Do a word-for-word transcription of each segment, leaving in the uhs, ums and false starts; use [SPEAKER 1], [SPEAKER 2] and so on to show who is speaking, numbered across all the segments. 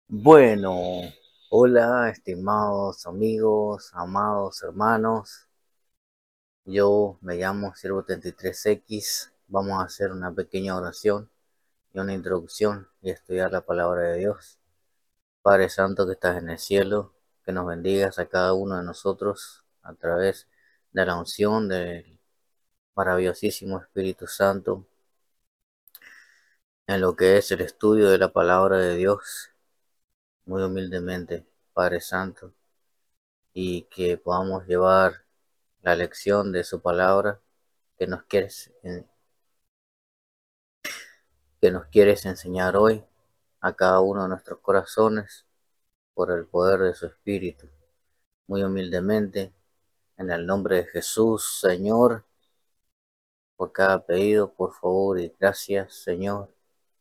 [SPEAKER 1] Bueno, hola, estimados amigos, amados hermanos. Yo me llamo Siervo treinta y tres equis. Vamos a hacer una pequeña oración y una introducción y estudiar la palabra de Dios. Padre Santo que estás en el cielo, que nos bendigas a cada uno de nosotros a través de la unción del maravillosísimo Espíritu Santo en lo que es el estudio de la palabra de Dios, muy humildemente, Padre Santo, y que podamos llevar la lección de su palabra que nos quieres, que nos quieres enseñar hoy a cada uno de nuestros corazones por el poder de su Espíritu. Muy humildemente, en el nombre de Jesús, Señor, por cada pedido, por favor, y gracias, Señor.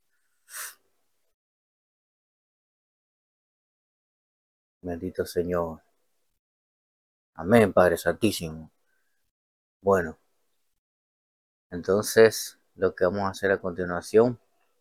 [SPEAKER 1] Bendito Señor. Amén, Padre Santísimo. Bueno, entonces lo que vamos a hacer a continuación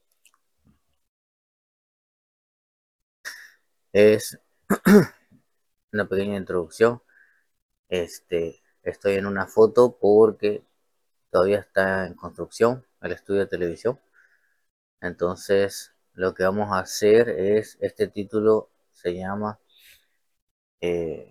[SPEAKER 1] es una pequeña introducción. Este, estoy en una foto porque todavía está en construcción el estudio de televisión. Entonces, lo que vamos a hacer es, este título se llama eh,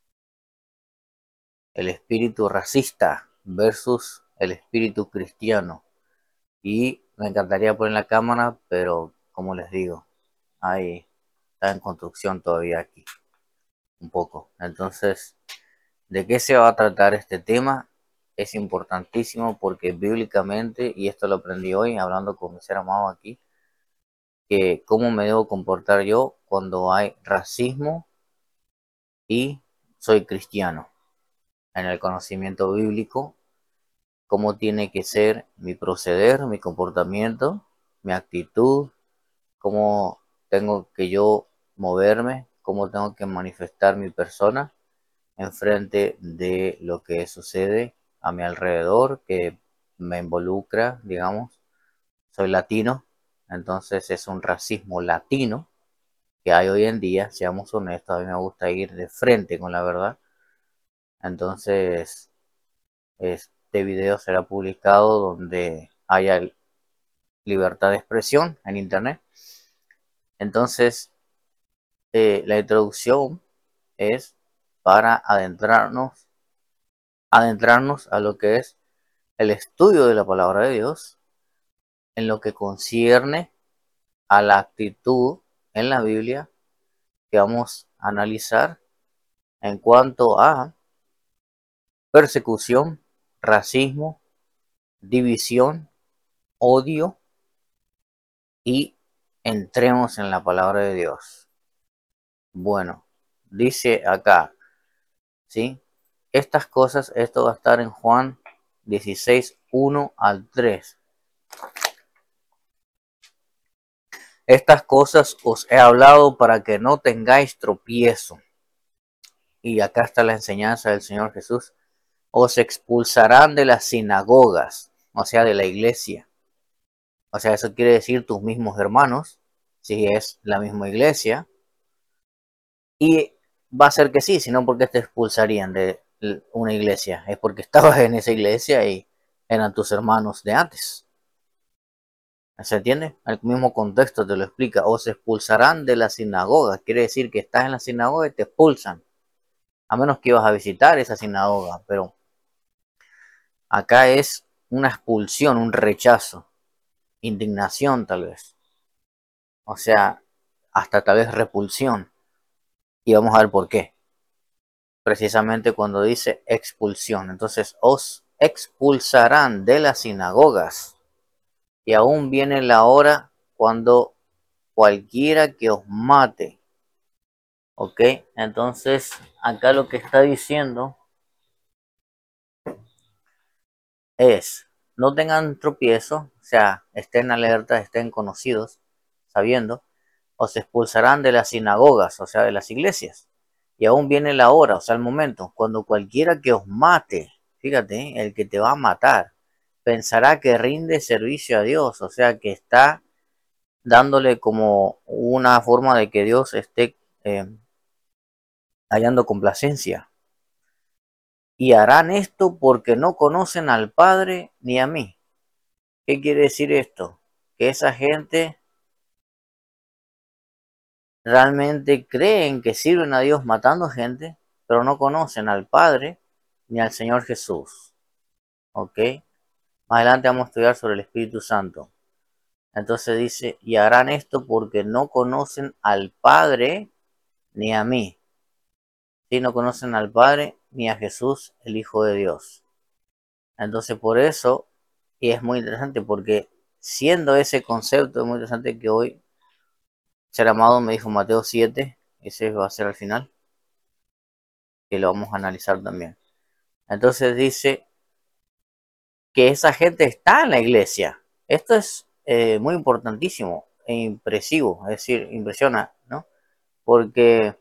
[SPEAKER 1] El espíritu racista versus el espíritu cristiano. Y me encantaría poner la cámara, pero como les digo, ahí está en construcción todavía aquí, un poco. Entonces, ¿de qué se va a tratar este tema? Es importantísimo porque bíblicamente, y esto lo aprendí hoy hablando con mi ser amado aquí, que cómo me debo comportar yo cuando hay racismo y soy cristiano. En el conocimiento bíblico, cómo tiene que ser mi proceder, mi comportamiento, mi actitud, cómo tengo que yo moverme, cómo tengo que manifestar mi persona en frente de lo que sucede a mi alrededor, que me involucra, digamos. Soy latino, entonces es un racismo latino que hay hoy en día, seamos honestos. A mí me gusta ir de frente con la verdad. Entonces, este video será publicado donde haya libertad de expresión en internet. Entonces, eh, la introducción es para adentrarnos, adentrarnos a lo que es el estudio de la palabra de Dios en lo que concierne a la actitud en la Biblia que vamos a analizar en cuanto a persecución, racismo, división, odio, y entremos en la palabra de Dios. Bueno, dice acá, ¿sí? Estas cosas, esto va a estar en Juan dieciséis, uno al tres. Estas cosas os he hablado para que no tengáis tropiezo. Y acá está la enseñanza del Señor Jesús. Os expulsarán de las sinagogas, o sea, de la iglesia. O sea, eso quiere decir tus mismos hermanos, si es la misma iglesia. Y va a ser que sí, sino porque te expulsarían de una iglesia. Es porque estabas en esa iglesia y eran tus hermanos de antes. ¿Se entiende? El mismo contexto te lo explica. Os expulsarán de la sinagoga. Quiere decir que estás en la sinagoga y te expulsan. A menos que ibas a visitar esa sinagoga. Pero acá es una expulsión, un rechazo. Indignación tal vez. O sea, hasta tal vez repulsión. Y vamos a ver por qué. Precisamente cuando dice expulsión. Entonces, os expulsarán de las sinagogas. Y aún viene la hora cuando cualquiera que os mate. Ok, entonces acá lo que está diciendo es, no tengan tropiezo, o sea, estén alertas, estén conocidos, sabiendo, os expulsarán de las sinagogas, o sea, de las iglesias. Y aún viene la hora, o sea, el momento, cuando cualquiera que os mate, fíjate, el que te va a matar, pensará que rinde servicio a Dios, o sea, que está dándole como una forma de que Dios esté eh, hallando complacencia. Y harán esto porque no conocen al Padre ni a mí. ¿Qué quiere decir esto? Que esa gente realmente creen que sirven a Dios matando gente, pero no conocen al Padre ni al Señor Jesús. ¿Ok? Más adelante vamos a estudiar sobre el Espíritu Santo. Entonces dice, y harán esto porque no conocen al Padre ni a mí. Si no conocen al Padre ni a Jesús, el Hijo de Dios. Entonces por eso, y es muy interesante porque siendo ese concepto, es muy interesante que hoy ser amado me dijo Mateo siete, ese va a ser al final, que lo vamos a analizar también. Entonces dice que esa gente está en la iglesia. Esto es eh, muy importantísimo e impresivo, es decir, impresiona, ¿no? Porque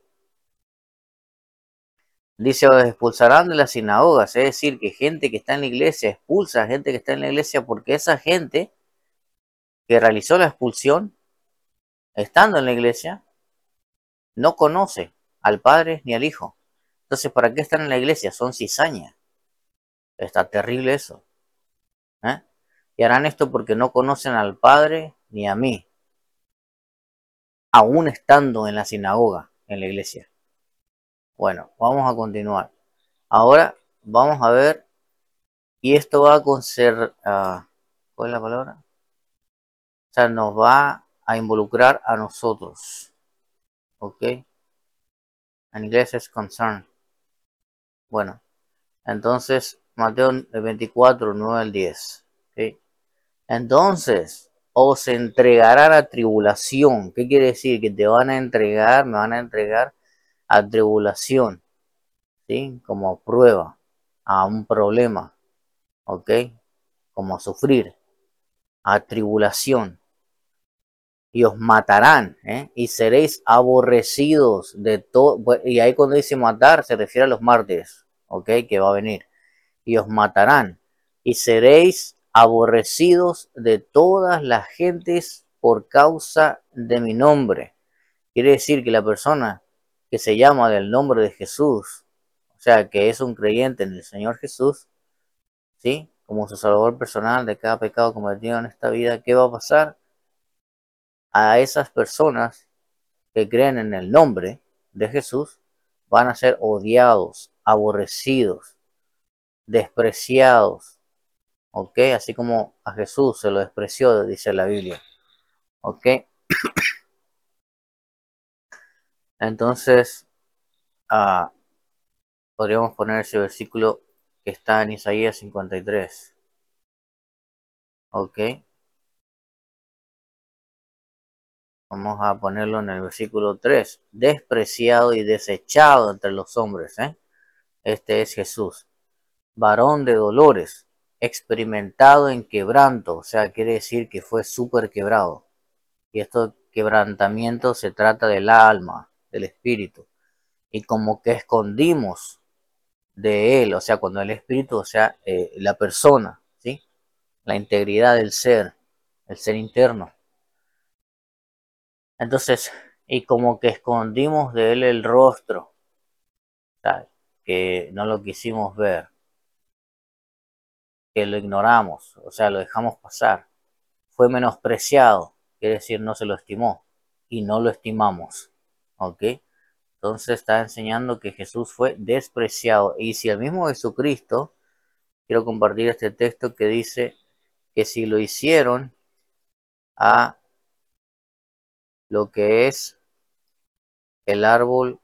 [SPEAKER 1] dice, os expulsarán de las sinagogas, es decir, que gente que está en la iglesia expulsa a gente que está en la iglesia porque esa gente que realizó la expulsión, estando en la iglesia, no conoce al Padre ni al Hijo. Entonces, ¿para qué están en la iglesia? Son cizaña. Está terrible eso. ¿eh? Y harán esto porque no conocen al Padre ni a mí, aún estando en la sinagoga, en la iglesia. Bueno, vamos a continuar. Ahora vamos a ver, y esto va a conser, uh, ¿cuál es la palabra? O sea, nos va a involucrar a nosotros. ¿Ok? En inglés es concern. Bueno, entonces Mateo veinticuatro, nueve al diez. ¿Ok? Entonces, os entregarán a tribulación. ¿Qué quiere decir? Que te van a entregar, me van a entregar a tribulación. ¿Sí? Como prueba a un problema. ¿Ok? Como sufrir. A tribulación. Y os matarán, ¿eh? Y seréis aborrecidos de todo. Y ahí cuando dice matar se refiere a los mártires, ¿ok? Que va a venir. Y os matarán. Y seréis aborrecidos de todas las gentes por causa de mi nombre. Quiere decir que la persona que se llama del nombre de Jesús, o sea, que es un creyente en el Señor Jesús, ¿sí? Como su salvador personal de cada pecado cometido en esta vida, ¿qué va a pasar? A esas personas que creen en el nombre de Jesús van a ser odiados, aborrecidos, despreciados, ¿ok? Así como a Jesús se lo despreció, dice la Biblia, ¿ok? Entonces, uh, podríamos poner ese versículo que está en Isaías cincuenta y tres, ¿ok? Vamos a ponerlo en el versículo tres, despreciado y desechado entre los hombres, ¿eh? Este es Jesús, varón de dolores, experimentado en quebranto, o sea, quiere decir que fue súper quebrado. Y estos quebrantamientos se trata del alma, del espíritu. Y como que escondimos de él, o sea, cuando el espíritu, o sea, eh, la persona, ¿sí? La integridad del ser, el ser interno. Entonces, y como que escondimos de él el rostro, ¿sabes? Que no lo quisimos ver, que lo ignoramos, o sea, lo dejamos pasar. Fue menospreciado, quiere decir no se lo estimó y no lo estimamos, ¿ok? Entonces está enseñando que Jesús fue despreciado. Y si el mismo Jesucristo, quiero compartir este texto que dice que si lo hicieron a lo que es el árbol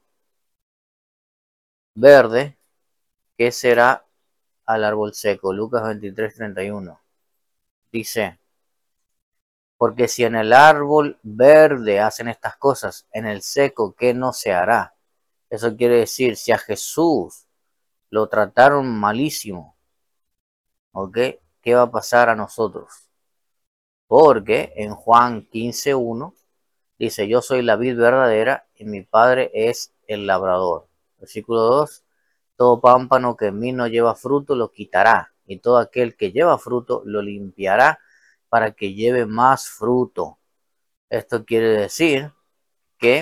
[SPEAKER 1] verde, ¿qué será al árbol seco? Lucas veintitrés, treinta y uno. Dice, porque si en el árbol verde hacen estas cosas, en el seco, ¿qué no se hará? Eso quiere decir, si a Jesús lo trataron malísimo, ¿ok? ¿Qué va a pasar a nosotros? Porque en Juan quince uno dice, yo soy la vid verdadera y mi padre es el labrador. Versículo dos, todo pámpano que en mí no lleva fruto lo quitará, y todo aquel que lleva fruto lo limpiará para que lleve más fruto. Esto quiere decir que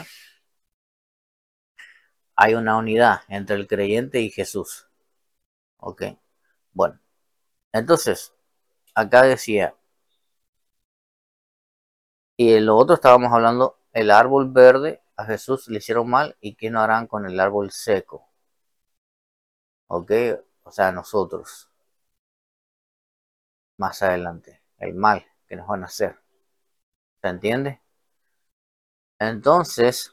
[SPEAKER 1] hay una unidad entre el creyente y Jesús. Ok, bueno, entonces, acá decía, y lo otro estábamos hablando, el árbol verde a Jesús le hicieron mal y qué no harán con el árbol seco. Ok, o sea, nosotros, más adelante, el mal que nos van a hacer. ¿Se entiende? Entonces,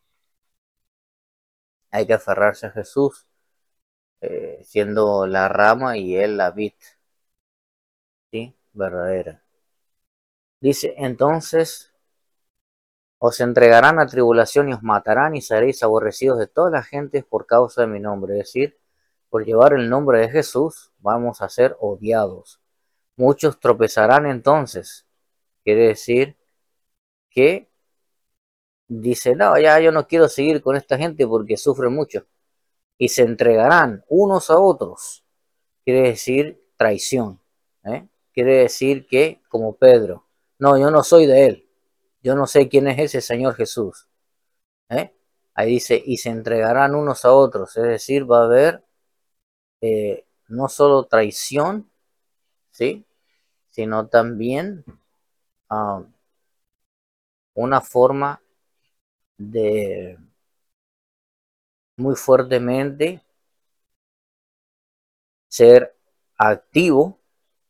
[SPEAKER 1] hay que aferrarse a Jesús, eh, siendo la rama y él la vid, ¿sí? Verdadera. Dice, entonces os entregarán a tribulación y os matarán y seréis aborrecidos de todas las gentes por causa de mi nombre. Es decir, por llevar el nombre de Jesús vamos a ser odiados. Muchos tropezarán entonces. Quiere decir que dice, no, ya yo no quiero seguir con esta gente porque sufre mucho. Y se entregarán unos a otros. Quiere decir traición. ¿eh? Quiere decir que, como Pedro, no, yo no soy de él. Yo no sé quién es ese Señor Jesús. ¿eh? Ahí dice, y se entregarán unos a otros. Es decir, va a haber eh, no solo traición, ¿sí? Sino también uh, una forma de muy fuertemente ser activo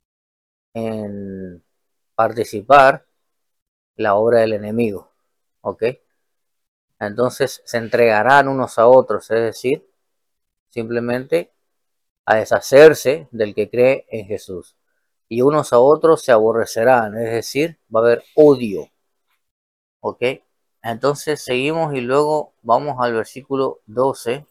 [SPEAKER 1] en participar la obra del enemigo. ¿Ok? Entonces se entregarán unos a otros, es decir, simplemente a deshacerse del que cree en Jesús. Y unos a otros se aborrecerán, es decir, va a haber odio. ¿Ok? Entonces seguimos y luego vamos al versículo doce.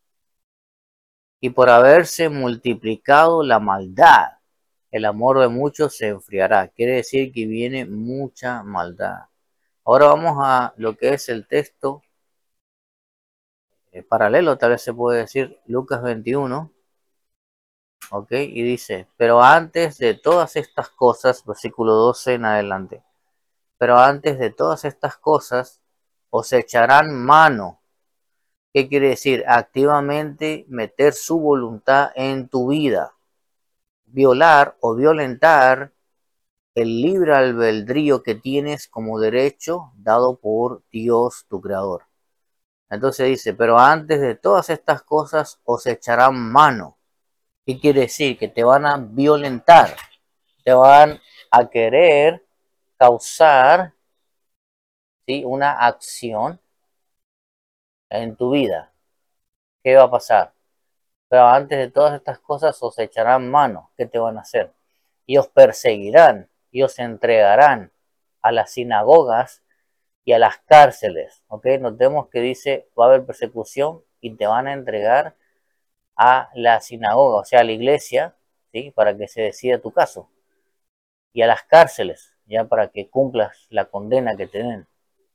[SPEAKER 1] Y por haberse multiplicado la maldad, el amor de muchos se enfriará. Quiere decir que viene mucha maldad. Ahora vamos a lo que es el texto eh, paralelo, tal vez se puede decir, Lucas veintiuno. Ok, y dice, pero antes de todas estas cosas, versículo doce en adelante, pero antes de todas estas cosas, os echarán mano. ¿Qué quiere decir? Activamente meter su voluntad en tu vida. Violar o violentar el libre albedrío que tienes como derecho dado por Dios tu creador. Entonces dice, pero antes de todas estas cosas os echarán mano. ¿Qué quiere decir? Que te van a violentar, te van a querer causar, ¿sí?, una acción en tu vida. ¿Qué va a pasar? Pero antes de todas estas cosas os echarán mano. ¿Qué te van a hacer? Y os perseguirán y os entregarán a las sinagogas y a las cárceles. ¿Ok? Notemos que dice va a haber persecución y te van a entregar a la sinagoga, o sea, a la iglesia, ¿sí?, para que se decida tu caso. Y a las cárceles, ya para que cumplas la condena que te den.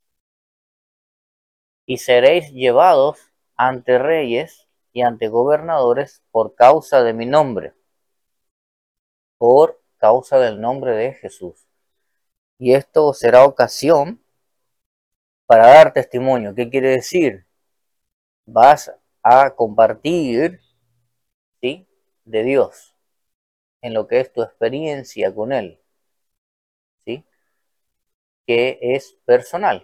[SPEAKER 1] Y seréis llevados ante reyes y ante gobernadores por causa de mi nombre, por causa del nombre de Jesús. Y esto será ocasión para dar testimonio. ¿Qué quiere decir? Vas a compartir, ¿sí?, de Dios en lo que es tu experiencia con Él, ¿sí?, que es personal.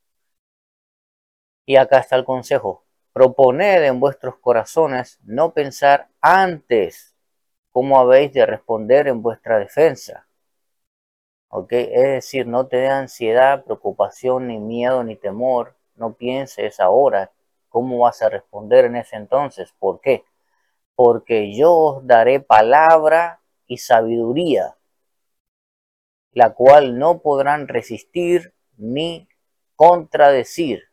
[SPEAKER 1] Y acá está el consejo. Proponed en vuestros corazones no pensar antes cómo habéis de responder en vuestra defensa. ¿Ok? Es decir, no te dé ansiedad, preocupación, ni miedo, ni temor. No pienses ahora cómo vas a responder en ese entonces. ¿Por qué? Porque yo os daré palabra y sabiduría, la cual no podrán resistir ni contradecir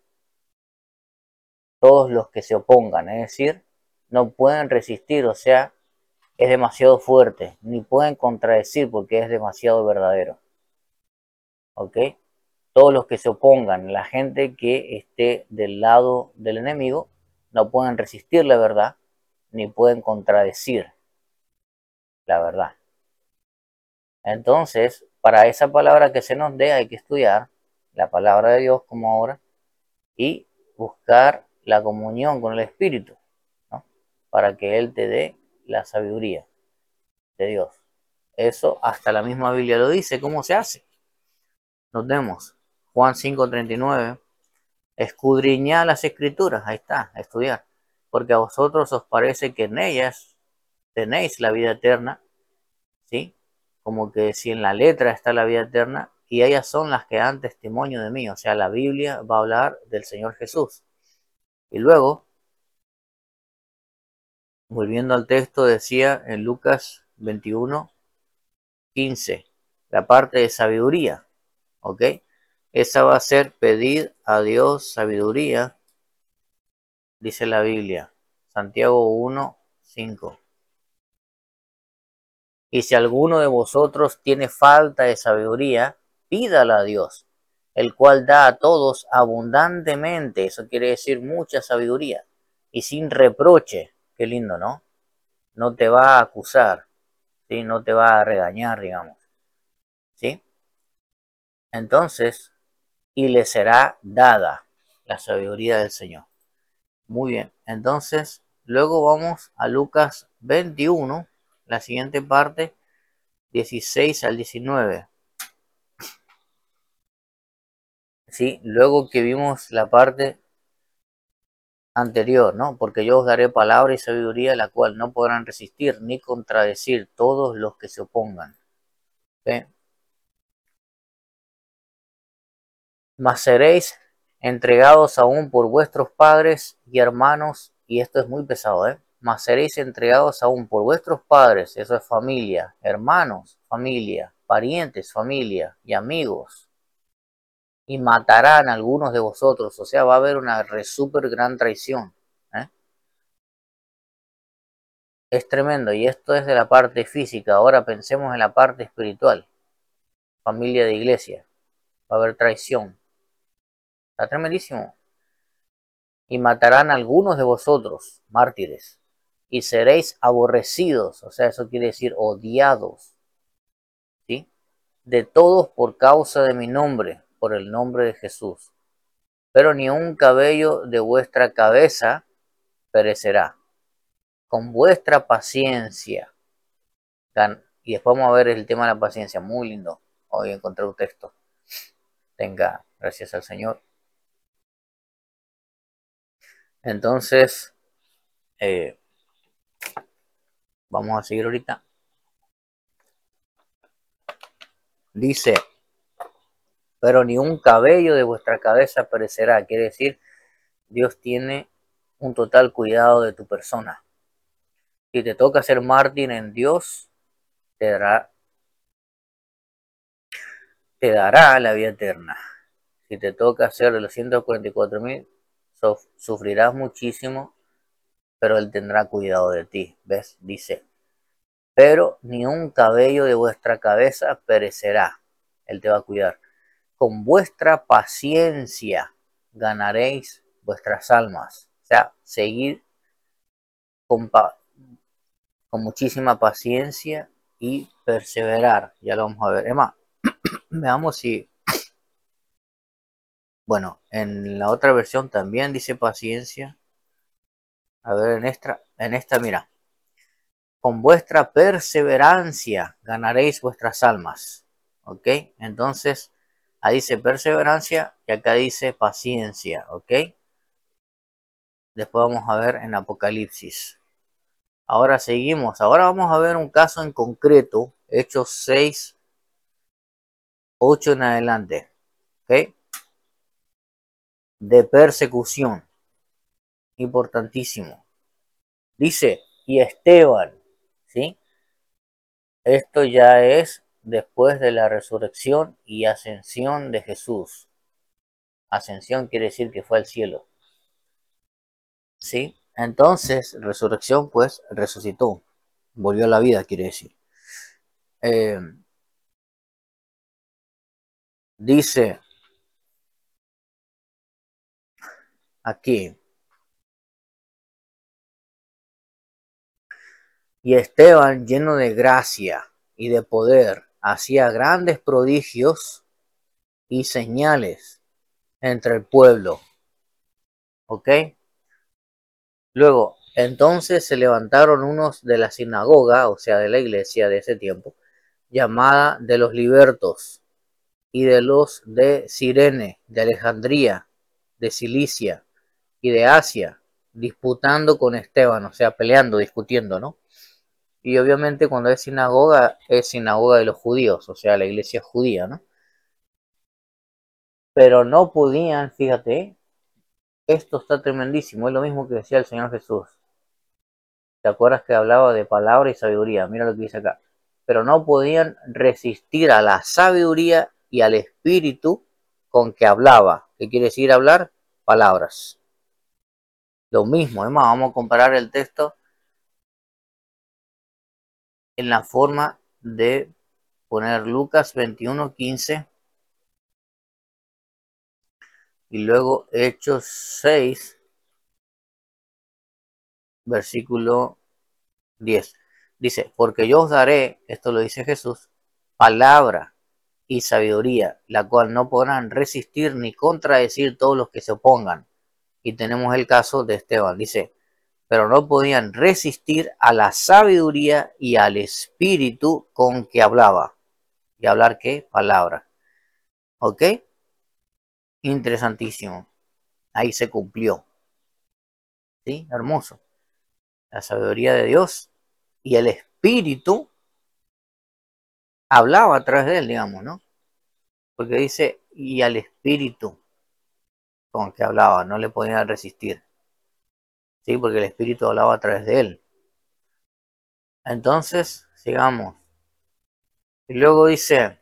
[SPEAKER 1] todos los que se opongan. Es decir, no pueden resistir, o sea, es demasiado fuerte, ni pueden contradecir porque es demasiado verdadero. ¿Ok? Todos los que se opongan, la gente que esté del lado del enemigo, no pueden resistir la verdad, ni pueden contradecir la verdad. Entonces, para esa palabra que se nos dé hay que estudiar la palabra de Dios como ahora, y buscar la comunión con el Espíritu, ¿no? Para que Él te dé la sabiduría de Dios. Eso hasta la misma Biblia lo dice, ¿cómo se hace? Notemos, Juan cinco treinta y nueve, escudriñad las escrituras, ahí está, estudiar, porque a vosotros os parece que en ellas tenéis la vida eterna, ¿sí? Como que si en la letra está la vida eterna, y ellas son las que dan testimonio de mí, o sea, la Biblia va a hablar del Señor Jesús. Y luego, volviendo al texto, decía en Lucas veintiuno quince, la parte de sabiduría, ¿ok? Esa va a ser pedir a Dios sabiduría, dice la Biblia, Santiago uno cinco. Y si alguno de vosotros tiene falta de sabiduría, pídala a Dios, el cual da a todos abundantemente, eso quiere decir mucha sabiduría, y sin reproche, qué lindo, ¿no? No te va a acusar, ¿sí? No te va a regañar, digamos, ¿sí? Entonces, y le será dada la sabiduría del Señor. Muy bien, entonces, luego vamos a Lucas veintiuno, la siguiente parte, dieciséis al diecinueve. ¿Sí? Luego que vimos la parte anterior, ¿no? Porque yo os daré palabra y sabiduría, la cual no podrán resistir ni contradecir todos los que se opongan. ¿Sí? Mas seréis entregados aún por vuestros padres y hermanos, y esto es muy pesado, ¿eh? Mas seréis entregados aún por vuestros padres, eso es familia, hermanos, familia, parientes, familia y amigos, y matarán a algunos de vosotros, o sea, va a haber una re super gran traición, ¿eh? Es tremendo, y esto es de la parte física. Ahora pensemos en la parte espiritual. Familia de iglesia. Va a haber traición. Está tremendísimo. Y matarán a algunos de vosotros, mártires, y seréis aborrecidos, o sea, eso quiere decir odiados, ¿sí? De todos por causa de mi nombre, por el nombre de Jesús. Pero ni un cabello de vuestra cabeza perecerá. Con vuestra paciencia. Y después vamos a ver el tema de la paciencia, muy lindo. Hoy encontré un texto. Tenga, gracias al Señor. Entonces, eh, vamos a seguir ahorita. Dice, pero ni un cabello de vuestra cabeza perecerá. Quiere decir, Dios tiene un total cuidado de tu persona. Si te toca ser mártir en Dios, te dará, te dará la vida eterna. Si te toca ser de los ciento cuarenta y cuatro mil, sufrirás muchísimo, pero Él tendrá cuidado de ti. ¿Ves? Dice, pero ni un cabello de vuestra cabeza perecerá. Él te va a cuidar. Con vuestra paciencia ganaréis vuestras almas. O sea, seguir con, pa con muchísima paciencia y perseverar. Ya lo vamos a ver. Es más, veamos si... Bueno, en la otra versión también dice paciencia. A ver, en esta, en esta mira. Con vuestra perseverancia ganaréis vuestras almas. ¿Ok? Entonces, ahí dice perseverancia y acá dice paciencia. ¿Ok? Después vamos a ver en Apocalipsis. Ahora seguimos. Ahora vamos a ver un caso en concreto. Hechos seis, ocho en adelante. ¿Ok? De persecución. Importantísimo. Dice, y Esteban. ¿Sí? Esto ya es después de la resurrección y ascensión de Jesús. Ascensión quiere decir que fue al cielo. ¿Sí? Entonces, resurrección, pues, resucitó. Volvió a la vida, quiere decir. Eh, dice aquí, y Esteban, lleno de gracia y de poder, hacía grandes prodigios y señales entre el pueblo. ¿Ok? Luego, entonces se levantaron unos de la sinagoga, o sea, de la iglesia de ese tiempo, llamada de los libertos, y de los de Cirene, de Alejandría, de Cilicia y de Asia, disputando con Esteban, o sea, peleando, discutiendo, ¿no? Y obviamente cuando es sinagoga, es sinagoga de los judíos, o sea, la iglesia judía, ¿no? Pero no podían, fíjate, esto está tremendísimo, es lo mismo que decía el Señor Jesús. ¿Te acuerdas que hablaba de palabra y sabiduría? Mira lo que dice acá. Pero no podían resistir a la sabiduría y al espíritu con que hablaba. ¿Qué quiere decir hablar? Palabras. Lo mismo, es más, vamos a comparar el texto en la forma de poner Lucas veintiuno, quince y luego Hechos seis, versículo diez. Dice, porque yo os daré, esto lo dice Jesús, palabra y sabiduría, la cual no podrán resistir ni contradecir todos los que se opongan. Y tenemos el caso de Esteban, dice, pero no podían resistir a la sabiduría y al espíritu con que hablaba. ¿Y hablar qué? Palabra. ¿Ok? Interesantísimo. Ahí se cumplió. ¿Sí? Hermoso. La sabiduría de Dios y el espíritu hablaba a través de él, digamos, ¿no? Porque dice, y al espíritu con que hablaba, no le podían resistir. ¿Sí? Porque el espíritu hablaba a través de él. Entonces, sigamos. Y luego dice,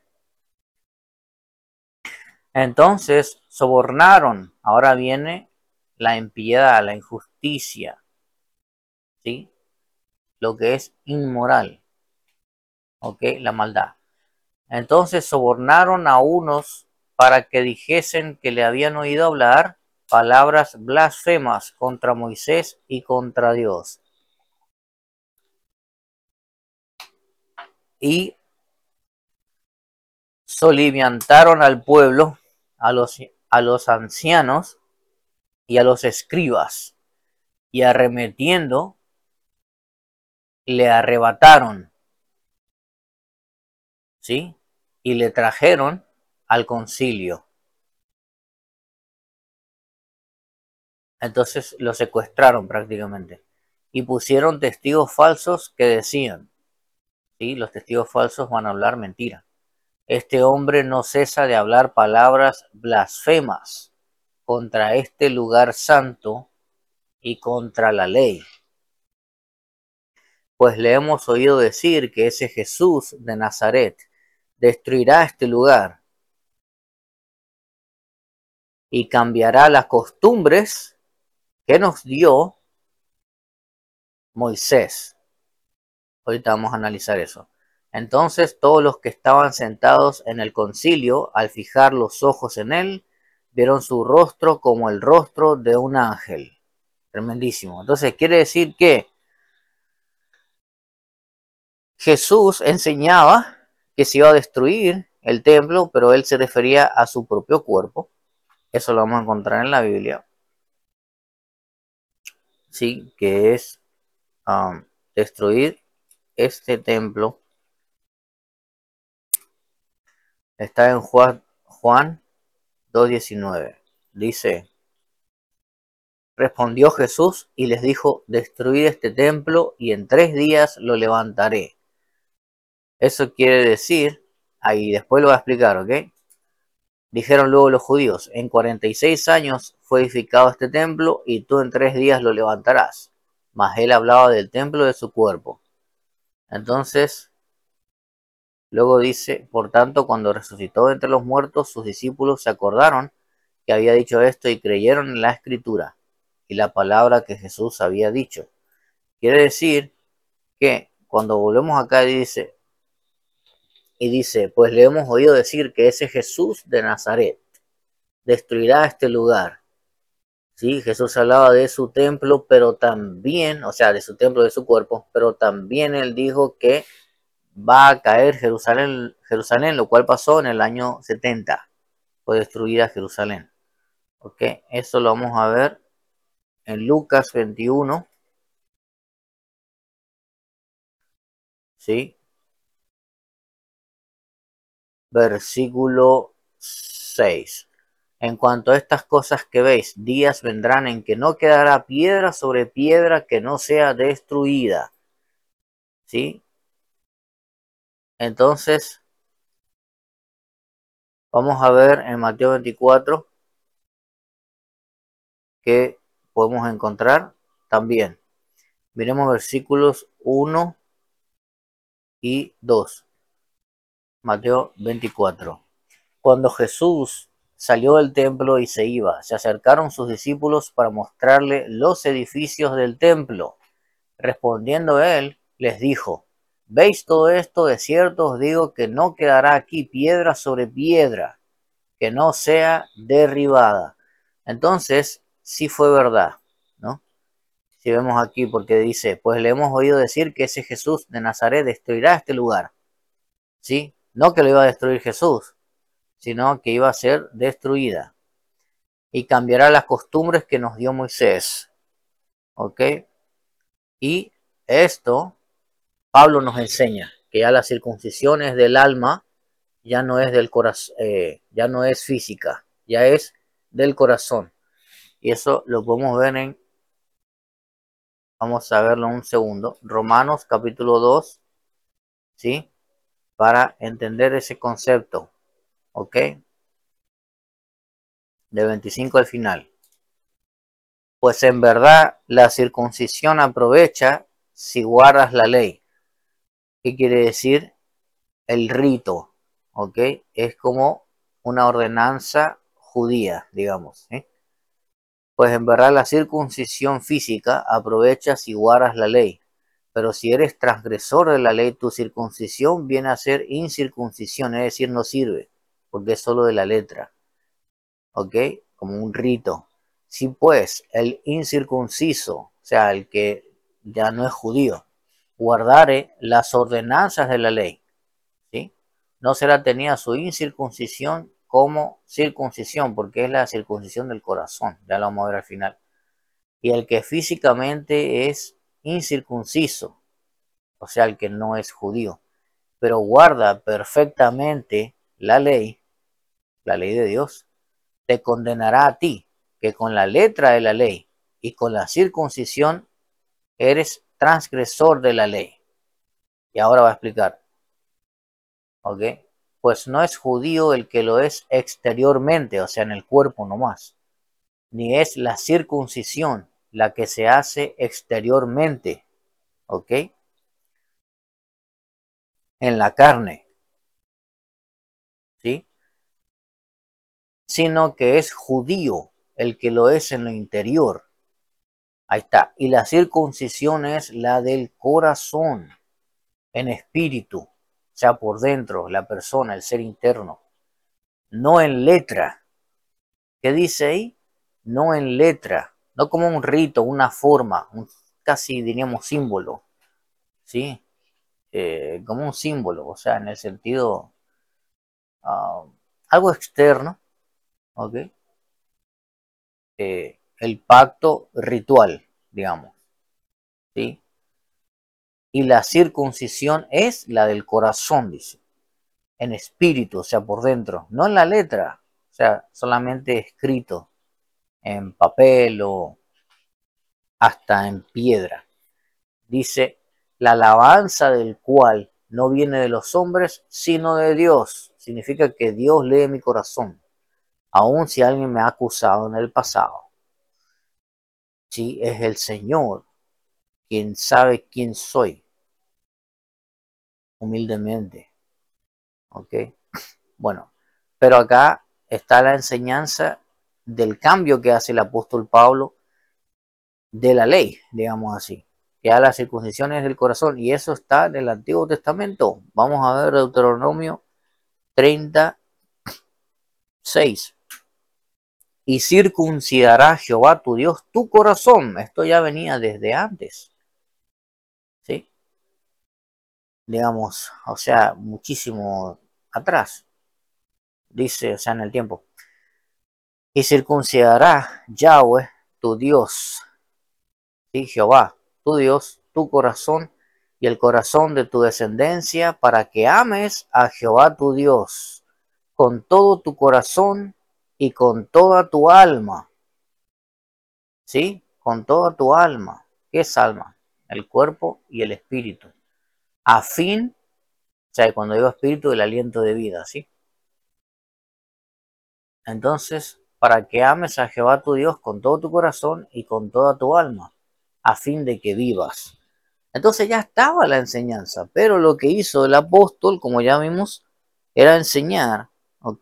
[SPEAKER 1] entonces sobornaron. Ahora viene la impiedad, la injusticia, ¿sí? Lo que es inmoral, ¿ok? La maldad. Entonces sobornaron a unos para que dijesen que le habían oído hablar palabras blasfemas contra Moisés y contra Dios. Y soliviantaron al pueblo, a los, a los ancianos y a los escribas, y arremetiendo, le arrebataron, ¿sí? Y le trajeron al concilio. Entonces lo secuestraron prácticamente. Y pusieron testigos falsos que decían, ¿sí? Los testigos falsos van a hablar mentira. Este hombre no cesa de hablar palabras blasfemas contra este lugar santo y contra la ley. Pues le hemos oído decir que ese Jesús de Nazaret destruirá este lugar y cambiará las costumbres que nos dio Moisés. Ahorita vamos a analizar eso. Entonces todos los que estaban sentados en el concilio, al fijar los ojos en él, vieron su rostro como el rostro de un ángel. Tremendísimo. Entonces quiere decir que Jesús enseñaba que se iba a destruir el templo, pero él se refería a su propio cuerpo. Eso lo vamos a encontrar en la Biblia. Sí, que es um, destruir este templo. Está en Juan, Juan dos diecinueve. Dice, respondió Jesús y les dijo, destruid este templo y en tres días lo levantaré. Eso quiere decir, ahí después lo voy a explicar, ¿ok? Dijeron luego los judíos, en cuarenta y seis años fue edificado este templo y tú en tres días lo levantarás. Mas él hablaba del templo de su cuerpo. Entonces, luego dice, por tanto, cuando resucitó entre los muertos, sus discípulos se acordaron que había dicho esto y creyeron en la escritura y la palabra que Jesús había dicho. Quiere decir que cuando volvemos acá y dice, y dice, pues le hemos oído decir que ese Jesús de Nazaret destruirá este lugar. Sí, Jesús hablaba de su templo, pero también, o sea, de su templo, de su cuerpo, pero también él dijo que va a caer Jerusalén, Jerusalén, lo cual pasó en el año setenta. fue destruida Jerusalén. Ok, esto lo vamos a ver en Lucas veintiuno. ¿Sí? Versículo seis. En cuanto a estas cosas que veis, días vendrán en que no quedará piedra sobre piedra que no sea destruida. ¿Sí? Entonces, vamos a ver en Mateo veinticuatro que podemos encontrar también. Miremos versículos uno y dos. Mateo veinticuatro. Cuando Jesús salió del templo y se iba, se acercaron sus discípulos para mostrarle los edificios del templo. Respondiendo él, les dijo: ¿Veis todo esto? De cierto os digo que no quedará aquí piedra sobre piedra que no sea derribada. Entonces, sí fue verdad, ¿no? Si vemos aquí, porque dice, pues le hemos oído decir que ese Jesús de Nazaret destruirá este lugar, ¿sí? No que lo iba a destruir Jesús, sino que iba a ser destruida y cambiará las costumbres que nos dio Moisés, ¿ok? Y esto Pablo nos enseña que ya la circuncisión es del alma, ya no es del corazón, eh, ya no es física, ya es del corazón. Y eso lo podemos ver en, vamos a verlo un segundo, Romanos capítulo dos, ¿sí? Para entender ese concepto, ¿ok? De veinticinco al final. Pues en verdad la circuncisión aprovecha si guardas la ley. ¿Qué quiere decir? El rito, ¿ok? Es como una ordenanza judía, digamos, ¿sí? Pues en verdad la circuncisión física aprovecha si guardas la ley. Pero si eres transgresor de la ley, tu circuncisión viene a ser incircuncisión, es decir, no sirve, porque es solo de la letra, ¿ok? Como un rito. Si pues el incircunciso, o sea, el que ya no es judío, guardare las ordenanzas de la ley, ¿sí? No será tenida su incircuncisión como circuncisión, porque es la circuncisión del corazón, ya lo vamos a ver al final. Y el que físicamente es incircunciso, o sea, el que no es judío, pero guarda perfectamente la ley, la ley de Dios, te condenará a ti, que con la letra de la ley y con la circuncisión eres transgresor de la ley. Y ahora va a explicar, ¿ok? Pues no es judío el que lo es exteriormente, o sea, en el cuerpo nomás, ni es la circuncisión la que se hace exteriormente, ¿ok? En la carne, ¿sí? Sino que es judío el que lo es en lo interior. Ahí está. Y la circuncisión es la del corazón, en espíritu, o sea, por dentro, la persona, el ser interno, no en letra. ¿Qué dice ahí? No en letra, no como un rito, una forma, un, casi diríamos símbolo, ¿sí? Eh, como un símbolo, o sea, en el sentido, uh, algo externo, ¿ok? Eh, el pacto ritual, digamos, ¿sí? Y la circuncisión es la del corazón, dice, en espíritu, o sea, por dentro, no en la letra, o sea, solamente escrito en papel o hasta en piedra. Dice, la alabanza del cual no viene de los hombres, sino de Dios. Significa que Dios lee mi corazón, aun si alguien me ha acusado en el pasado. Sí, es el Señor quien sabe quién soy, humildemente. ¿Ok? Bueno, pero acá está la enseñanza del cambio que hace el apóstol Pablo de la ley, digamos así, que a la circuncisión es del corazón, y eso está en el Antiguo Testamento. Vamos a ver Deuteronomio treinta y seis. Y circuncidará Jehová tu Dios tu corazón. Esto ya venía desde antes, ¿sí? Digamos, o sea, muchísimo atrás, dice, o sea, en el tiempo. y circuncidará Yahweh tu Dios, ¿sí? Jehová tu Dios, tu corazón y el corazón de tu descendencia, para que ames a Jehová tu Dios con todo tu corazón y con toda tu alma, ¿sí? Con toda tu alma. ¿Qué es alma? El cuerpo y el espíritu. A fin, o sea, cuando digo espíritu, el aliento de vida, ¿sí? Entonces, para que ames a Jehová tu Dios con todo tu corazón y con toda tu alma, a fin de que vivas. Entonces ya estaba la enseñanza, pero lo que hizo el apóstol, como ya vimos, era enseñar, ¿ok?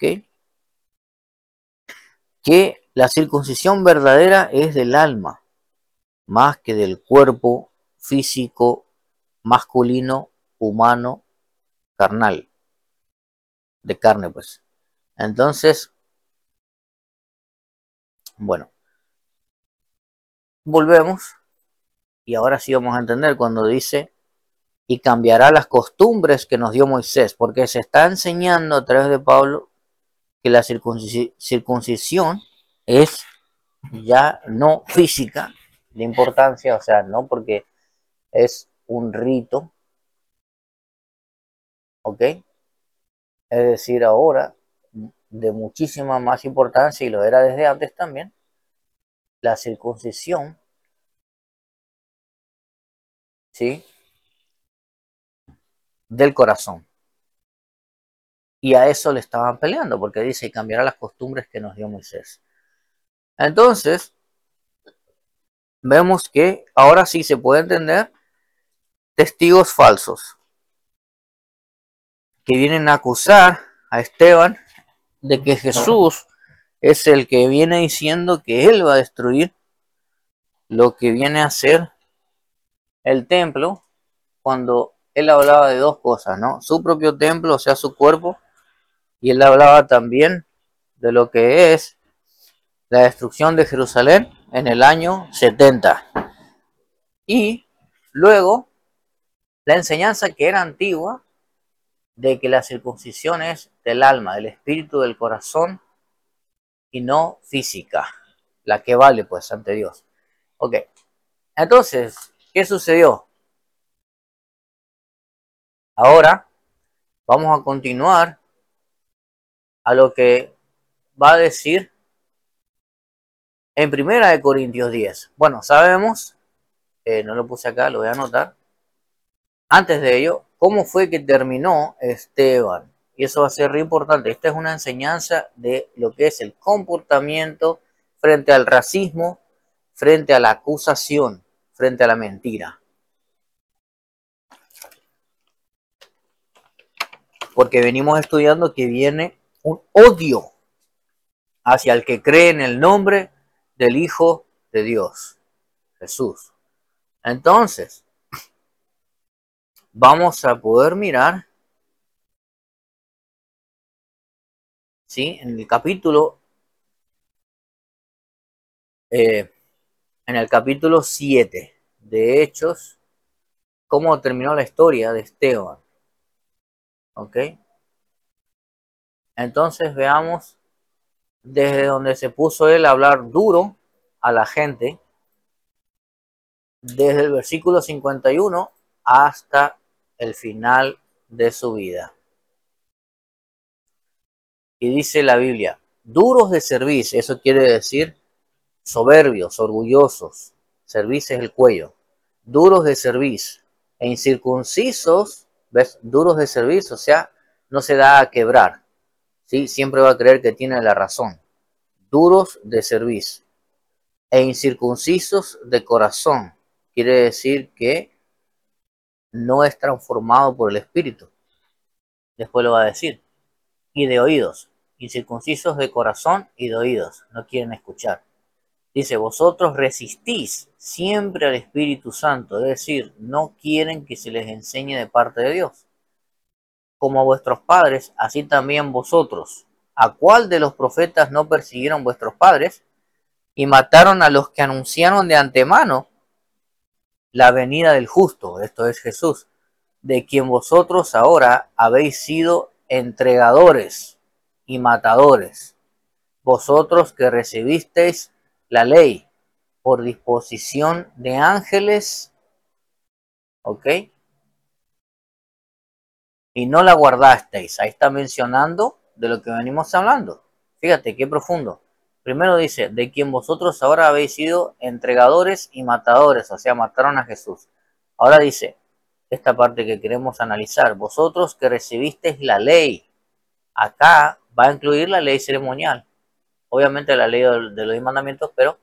[SPEAKER 1] Que la circuncisión verdadera es del alma, más que del cuerpo físico, masculino, humano, carnal, de carne, pues. Entonces, bueno, volvemos y ahora sí vamos a entender cuando dice y cambiará las costumbres que nos dio Moisés, porque se está enseñando a través de Pablo que la circuncisión es ya no física de importancia, o sea, no porque es un rito, ¿ok? Es decir, ahora de muchísima más importancia, y lo era desde antes también, la circuncisión, ¿sí? Del corazón. Y a eso le estaban peleando, porque dice, y cambiará las costumbres que nos dio Moisés. Entonces, vemos que ahora sí se puede entender testigos falsos que vienen a acusar a Esteban de que Jesús es el que viene diciendo que él va a destruir lo que viene a ser el templo, cuando él hablaba de dos cosas, ¿no? Su propio templo, o sea, su cuerpo, y él hablaba también de lo que es la destrucción de Jerusalén en el año setenta. Y luego la enseñanza que era antigua de que la circuncisión es del alma, del espíritu, del corazón y no física, la que vale pues ante Dios. Ok, entonces, ¿qué sucedió? Ahora vamos a continuar a lo que va a decir en Primera de Corintios diez. Bueno, sabemos, eh, no lo puse acá, lo voy a anotar. Antes de ello, ¿cómo fue que terminó Esteban? Y eso va a ser muy importante. Esta es una enseñanza de lo que es el comportamiento frente al racismo, frente a la acusación, frente a la mentira. Porque venimos estudiando que viene un odio hacia el que cree en el nombre del Hijo de Dios, Jesús. Entonces, vamos a poder mirar, ¿sí? En el capítulo, eh, en el capítulo siete de Hechos, cómo terminó la historia de Esteban. ¿Ok? Entonces veamos desde donde se puso él a hablar duro a la gente, desde el versículo cincuenta y uno hasta el final de su vida. Y dice la Biblia, duros de cerviz, eso quiere decir soberbios, orgullosos, cerviz es el cuello, duros de cerviz e incircuncisos, ¿ves? Duros de cerviz, o sea, no se da a quebrar, ¿sí? Siempre va a creer que tiene la razón. Duros de cerviz e incircuncisos de corazón, quiere decir que no es transformado por el Espíritu. Después lo va a decir. Y de oídos, incircuncisos de corazón y de oídos, no quieren escuchar. Dice, vosotros resistís siempre al Espíritu Santo, es decir, no quieren que se les enseñe de parte de Dios. Como a vuestros padres, así también vosotros. ¿A cuál de los profetas no persiguieron vuestros padres y mataron a los que anunciaron de antemano la venida del justo? Esto es Jesús, de quien vosotros ahora habéis sido entregadores y matadores. vosotros que recibisteis la ley por disposición de ángeles, ¿ok? Y no la guardasteis. Ahí está mencionando de lo que venimos hablando. Fíjate qué profundo. Primero dice, de quien vosotros ahora habéis sido entregadores y matadores, o sea, mataron a Jesús. Ahora dice, esta parte que queremos analizar, vosotros que recibisteis la ley. Acá va a incluir la ley ceremonial. Obviamente la ley de los mandamientos, pero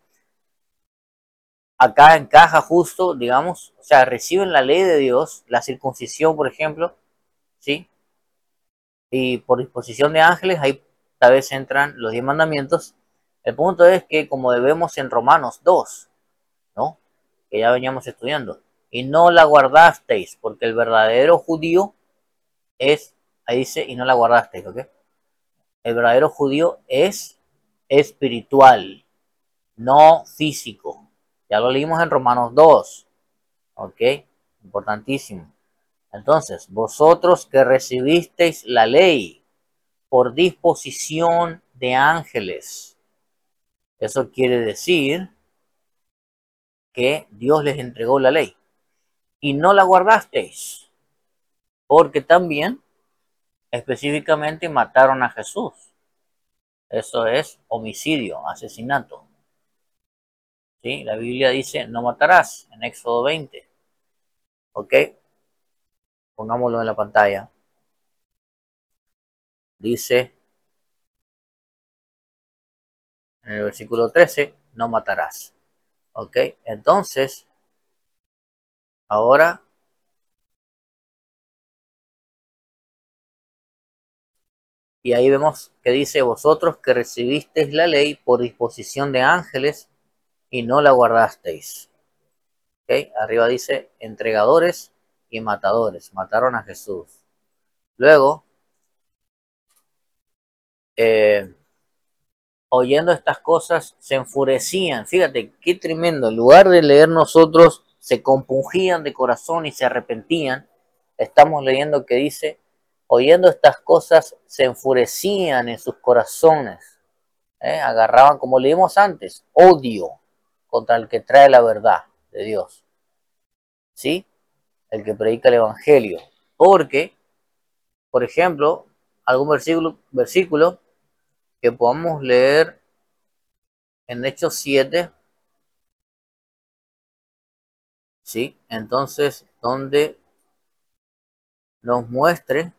[SPEAKER 1] acá encaja justo, digamos, o sea, reciben la ley de Dios, la circuncisión, por ejemplo, ¿sí? Y por disposición de ángeles, ahí tal vez entran los diez mandamientos. El punto es que, como debemos en Romanos dos, ¿no? Que ya veníamos estudiando, y no la guardasteis, porque el verdadero judío es, ahí dice, y no la guardasteis, ¿ok? El verdadero judío es espiritual, no físico. Ya lo leímos en Romanos dos, ¿ok? Importantísimo. Entonces, vosotros que recibisteis la ley por disposición de ángeles. Eso quiere decir que Dios les entregó la ley y no la guardasteis, porque también específicamente mataron a Jesús. Eso es homicidio, asesinato. ¿Sí? La Biblia dice, no matarás, en Éxodo veinte. ¿Ok? Pongámoslo en la pantalla. Dice en el versículo trece, no matarás. ¿Ok? Entonces, ahora, y ahí vemos que dice, vosotros que recibisteis la ley por disposición de ángeles y no la guardasteis. ¿Ok? Arriba dice, entregadores y matadores. Mataron a Jesús. Luego, eh, oyendo estas cosas, se enfurecían. Fíjate, qué tremendo. En lugar de leer nosotros, se compungían de corazón y se arrepentían. Estamos leyendo que dice, oyendo estas cosas, se enfurecían en sus corazones. ¿Eh? Agarraban, como leímos antes, odio contra el que trae la verdad de Dios. ¿Sí? El que predica el evangelio. Porque, por ejemplo, algún versículo, versículo que podamos leer en Hechos siete, ¿sí? Entonces, donde nos muestre,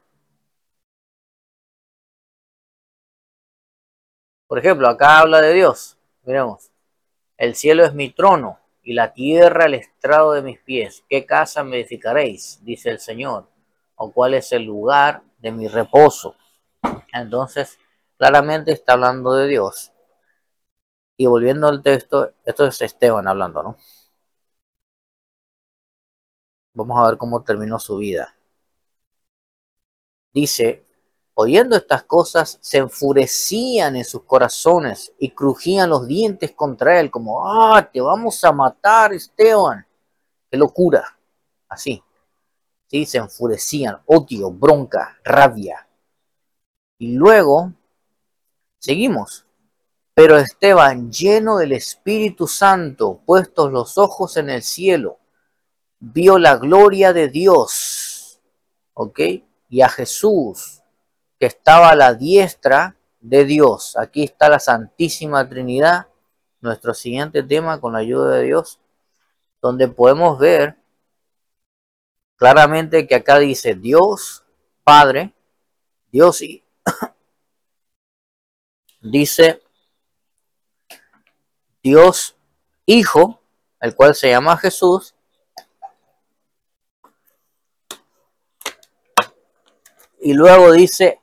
[SPEAKER 1] por ejemplo, acá habla de Dios, miremos, el cielo es mi trono y la tierra el estrado de mis pies. ¿Qué casa me edificaréis? Dice el Señor. ¿O cuál es el lugar de mi reposo? Entonces, claramente está hablando de Dios. Y volviendo al texto, esto es Esteban hablando, ¿no? Vamos a ver cómo terminó su vida. Dice, oyendo estas cosas, se enfurecían en sus corazones y crujían los dientes contra él, como, ah, te vamos a matar, Esteban. Qué locura. Así. ¿Sí? Se enfurecían, odio, bronca, rabia. Y luego, seguimos. Pero Esteban, lleno del Espíritu Santo, puestos los ojos en el cielo, vio la gloria de Dios, ¿ok? Y a Jesús, que estaba a la diestra de Dios. Aquí está la Santísima Trinidad, nuestro siguiente tema con la ayuda de Dios, donde podemos ver claramente que acá dice Dios Padre, Dios y dice Dios Hijo, el cual se llama Jesús, y luego dice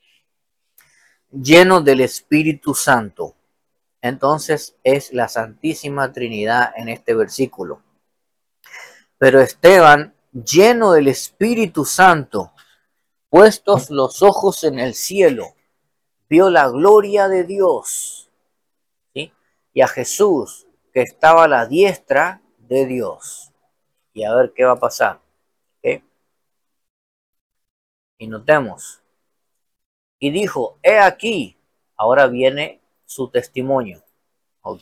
[SPEAKER 1] lleno del Espíritu Santo. Entonces es la Santísima Trinidad en este versículo. Pero Esteban, lleno del Espíritu Santo, puestos los ojos en el cielo, vio la gloria de Dios, ¿sí? Y a Jesús, que estaba a la diestra de Dios. Y a ver qué va a pasar. ¿Okay? Y notemos. Y dijo, he aquí, ahora viene su testimonio. ¿Ok?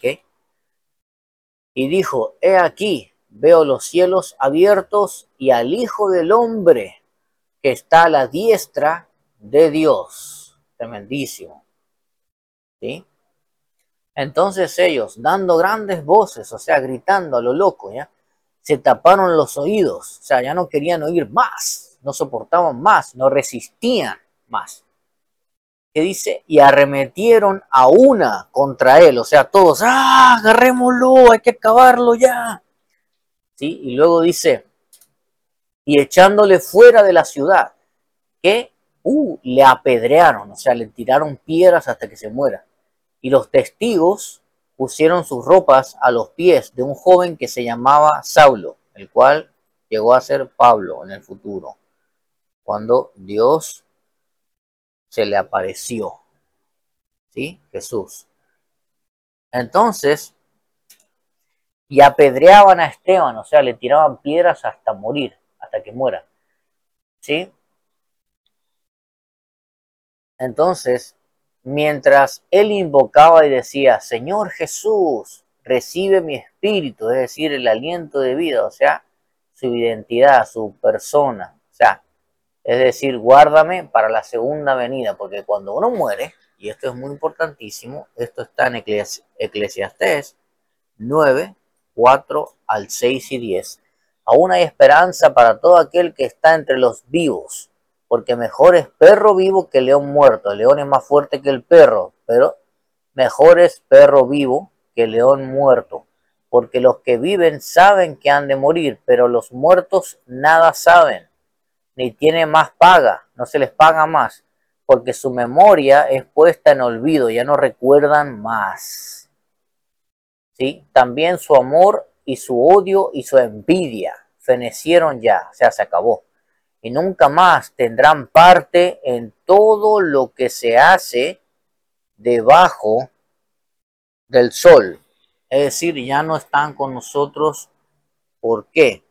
[SPEAKER 1] Y dijo, he aquí, veo los cielos abiertos y al Hijo del Hombre que está a la diestra de Dios. Tremendísimo. ¿Sí? Entonces ellos, dando grandes voces, o sea, gritando a lo loco, ¿ya? Se taparon los oídos, o sea, ya no querían oír más, no soportaban más, no resistían más. ¿Qué dice? Y arremetieron a una contra él, o sea, todos, ¡ah, agarrémoslo, hay que acabarlo ya! ¿Sí? Y luego dice, y echándole fuera de la ciudad, que uh, le apedrearon, o sea, le tiraron piedras hasta que se muera. Y los testigos pusieron sus ropas a los pies de un joven que se llamaba Saulo, el cual llegó a ser Pablo en el futuro, cuando Dios se le apareció, ¿sí? Jesús. Entonces, y apedreaban a Esteban, o sea, le tiraban piedras hasta morir, hasta que muera, ¿sí? Entonces, mientras él invocaba y decía, Señor Jesús, recibe mi espíritu, es decir, el aliento de vida, o sea, su identidad, su persona, o sea, es decir, guárdame para la segunda venida, porque cuando uno muere, y esto es muy importantísimo, esto está en Eclesi- Eclesiastés nueve, cuatro al seis y diez, aún hay esperanza para todo aquel que está entre los vivos, porque mejor es perro vivo que león muerto. El león es más fuerte que el perro, pero mejor es perro vivo que león muerto, porque los que viven saben que han de morir, pero los muertos nada saben, ni tienen más paga, no se les paga más, porque su memoria es puesta en olvido, ya no recuerdan más. ¿Sí? También su amor y su odio y su envidia fenecieron ya, o sea, se acabó. Y nunca más tendrán parte en todo lo que se hace debajo del sol. Es decir, ya no están con nosotros. ¿Por qué?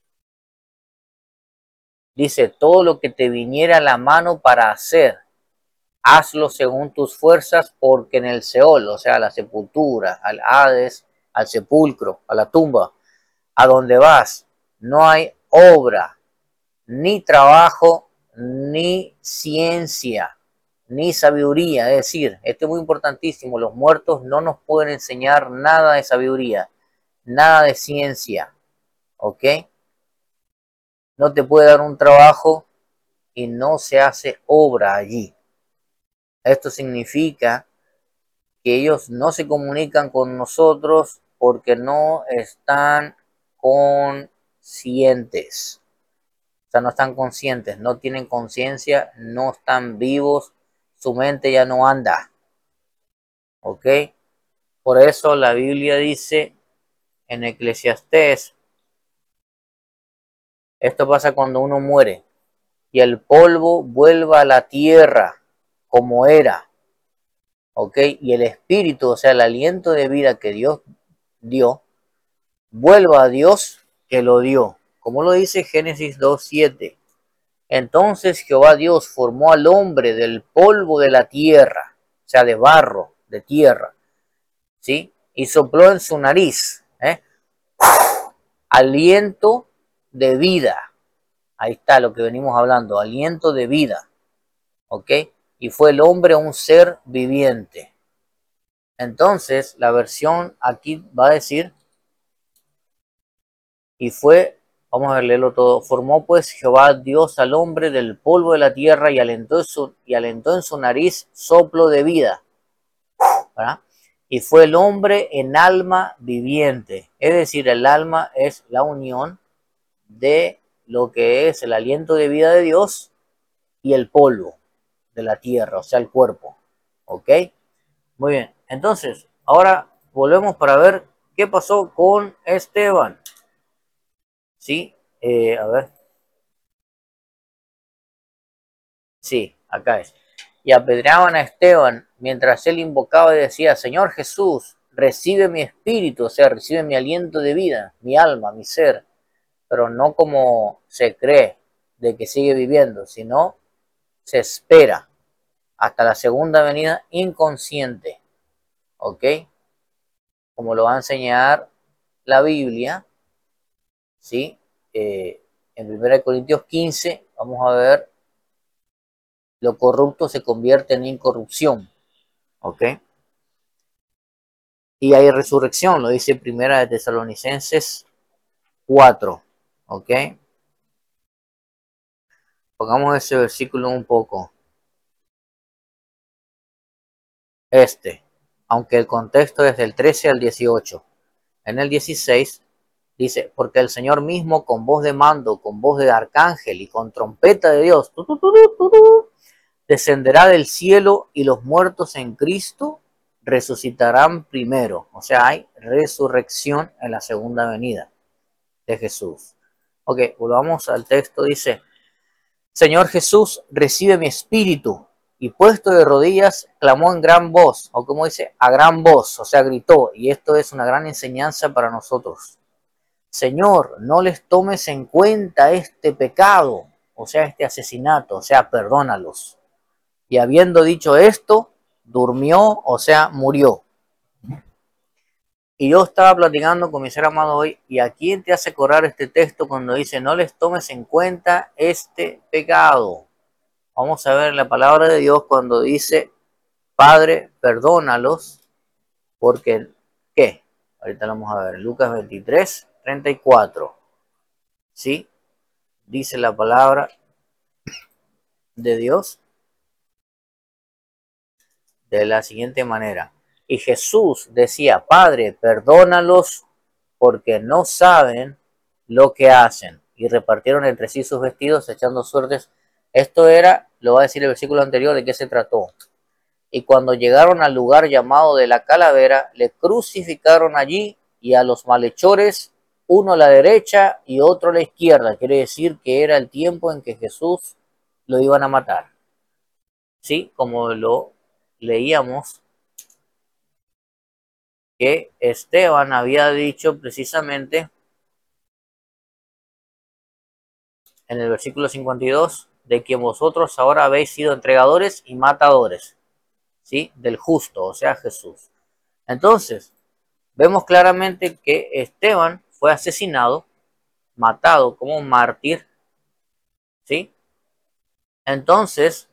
[SPEAKER 1] Dice, todo lo que te viniera a la mano para hacer, hazlo según tus fuerzas, porque en el Seol, o sea, la sepultura, al Hades, al sepulcro, a la tumba, a donde vas, no hay obra, ni trabajo, ni ciencia, ni sabiduría. Es decir, esto es muy importantísimo, los muertos no nos pueden enseñar nada de sabiduría, nada de ciencia, ¿ok? No te puede dar un trabajo y no se hace obra allí. Esto significa que ellos no se comunican con nosotros porque no están conscientes. O sea, no están conscientes, no tienen conciencia, no están vivos, su mente ya no anda. ¿Ok? Por eso la Biblia dice en Eclesiastés, esto pasa cuando uno muere, y el polvo vuelva a la tierra como era. ¿Ok? Y el espíritu, o sea, el aliento de vida que Dios dio, vuelva a Dios que lo dio. Como lo dice Génesis dos siete. Entonces Jehová Dios formó al hombre del polvo de la tierra, o sea, de barro, de tierra, ¿sí? Y sopló en su nariz, ¿eh? Aliento de vida. Ahí está lo que venimos hablando, aliento de vida, ¿ok? Y fue el hombre un ser viviente. Entonces, la versión aquí va a decir, y fue, vamos a leerlo todo, formó pues Jehová Dios al hombre del polvo de la tierra y alentó en su, y alentó en su nariz soplo de vida, ¿verdad? Y fue el hombre en alma viviente, es decir, el alma es la unión de lo que es el aliento de vida de Dios y el polvo de la tierra, o sea, el cuerpo, ¿ok? Muy bien, entonces, ahora volvemos para ver qué pasó con Esteban, ¿sí? Eh, a ver, sí, acá es. Y apedreaban a Esteban mientras él invocaba y decía, Señor Jesús, recibe mi espíritu, o sea, recibe mi aliento de vida, mi alma, mi ser, pero no como se cree de que sigue viviendo, sino se espera hasta la segunda venida inconsciente, ¿ok? Como lo va a enseñar la Biblia, ¿sí? Eh, en primera Corintios quince, vamos a ver, lo corrupto se convierte en incorrupción, ¿ok? Y hay resurrección, lo dice primera de Tesalonicenses cuatro, ¿ok? Pongamos ese versículo un poco. Este, aunque el contexto es del trece al dieciocho. En el dieciséis dice, porque el Señor mismo con voz de mando, con voz de arcángel y con trompeta de Dios, tu, tu, tu, tu, tu, descenderá del cielo y los muertos en Cristo resucitarán primero. O sea, hay resurrección en la segunda venida de Jesús. Ok, volvamos al texto. Dice, Señor Jesús, recibe mi espíritu. Y puesto de rodillas, clamó en gran voz, o como dice, a gran voz, o sea, gritó. Y esto es una gran enseñanza para nosotros. Señor, no les tomes en cuenta este pecado, o sea, este asesinato, o sea, perdónalos. Y habiendo dicho esto, durmió, o sea, murió. Y yo estaba platicando con mi ser amado hoy, ¿y a quién te hace correr este texto cuando dice, no les tomes en cuenta este pecado? Vamos a ver la palabra de Dios cuando dice, Padre, perdónalos, porque, ¿qué? Ahorita lo vamos a ver, Lucas veintitrés, treinta y cuatro, ¿sí? Dice la palabra de Dios de la siguiente manera. Y Jesús decía, Padre, perdónalos porque no saben lo que hacen. Y repartieron entre sí sus vestidos echando suertes. Esto era, lo va a decir el versículo anterior, de qué se trató. Y cuando llegaron al lugar llamado de la calavera, le crucificaron allí y a los malhechores, uno a la derecha y otro a la izquierda. Quiere decir que era el tiempo en que Jesús lo iban a matar. ¿Sí? Como lo leíamos, que Esteban había dicho precisamente en el versículo cincuenta y dos, de que vosotros ahora habéis sido entregadores y matadores, ¿sí? Del justo, o sea, Jesús. Entonces, vemos claramente que Esteban fue asesinado, matado como un mártir, ¿sí? Entonces,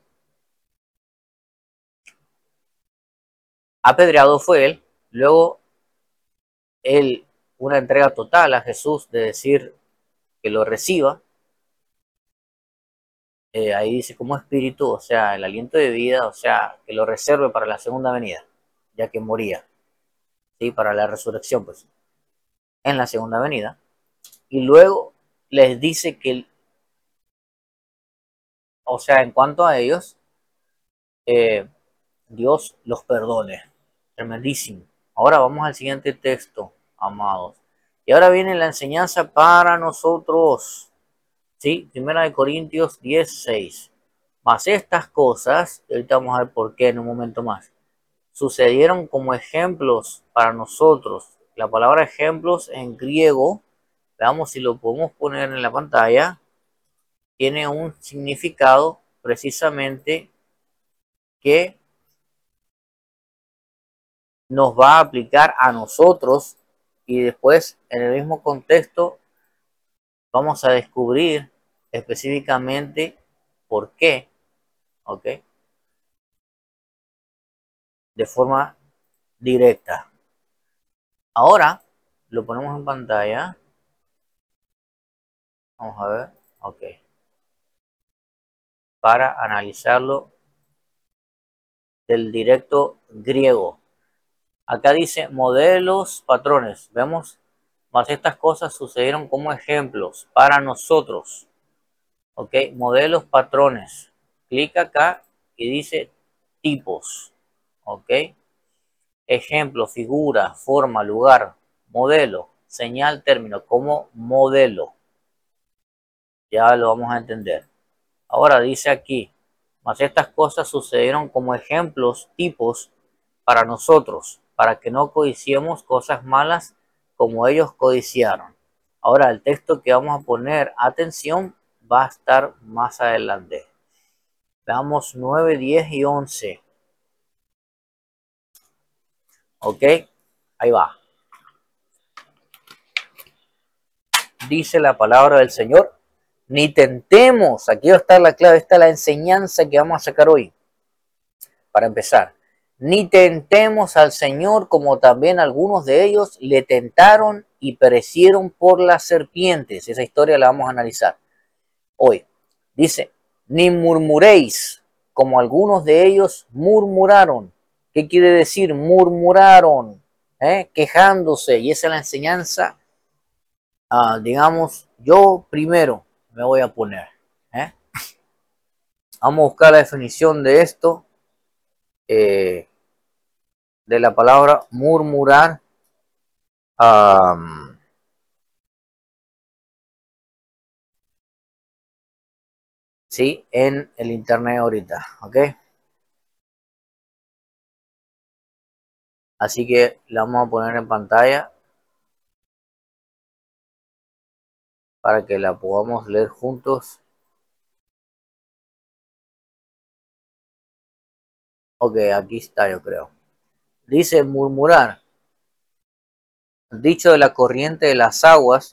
[SPEAKER 1] apedreado fue él, luego él, una entrega total a Jesús de decir que lo reciba, eh, ahí dice como espíritu, o sea, el aliento de vida, o sea, que lo reserve para la segunda venida, ya que moría, ¿sí? Para la resurrección, pues, en la segunda venida. Y luego les dice que, o sea, en cuanto a ellos, eh, Dios los perdone. Tremendísimo. Ahora vamos al siguiente texto, amados. Y ahora viene la enseñanza para nosotros. ¿Sí? Primera de Corintios diez, seis. Mas estas cosas, y ahorita vamos a ver por qué en un momento más, sucedieron como ejemplos para nosotros. La palabra ejemplos en griego, veamos si lo podemos poner en la pantalla, tiene un significado precisamente que nos va a aplicar a nosotros y después en el mismo contexto vamos a descubrir específicamente por qué, ¿ok? De forma directa. Ahora lo ponemos en pantalla. Vamos a ver, ok. Para analizarlo del directo griego. Acá dice modelos, patrones. Vemos, más estas cosas sucedieron como ejemplos para nosotros. Ok, modelos, patrones. Clic acá y dice tipos. Ok, ejemplo, figura, forma, lugar, modelo, señal, término, como modelo. Ya lo vamos a entender. Ahora dice aquí, mas estas cosas sucedieron como ejemplos, tipos, para nosotros, para que no codiciemos cosas malas como ellos codiciaron. Ahora el texto que vamos a poner atención va a estar más adelante. Veamos nueve, diez y once. Ok, ahí va. Dice la palabra del Señor, ni tentemos, aquí está la clave, está la enseñanza que vamos a sacar hoy. Para empezar, ni tentemos al Señor como también algunos de ellos le tentaron y perecieron por las serpientes. Esa historia la vamos a analizar hoy. Dice, ni murmuréis como algunos de ellos murmuraron. ¿Qué quiere decir? Murmuraron, ¿eh? Quejándose. Y esa es la enseñanza. Ah, digamos, yo primero me voy a poner. ¿eh? Vamos a buscar la definición de esto. Eh, de la palabra murmurar. Um, sí, en el internet ahorita, ¿ok? Así que la vamos a poner en pantalla para que la podamos leer juntos. Ok, aquí está, yo creo. Dice murmurar, dicho de la corriente de las aguas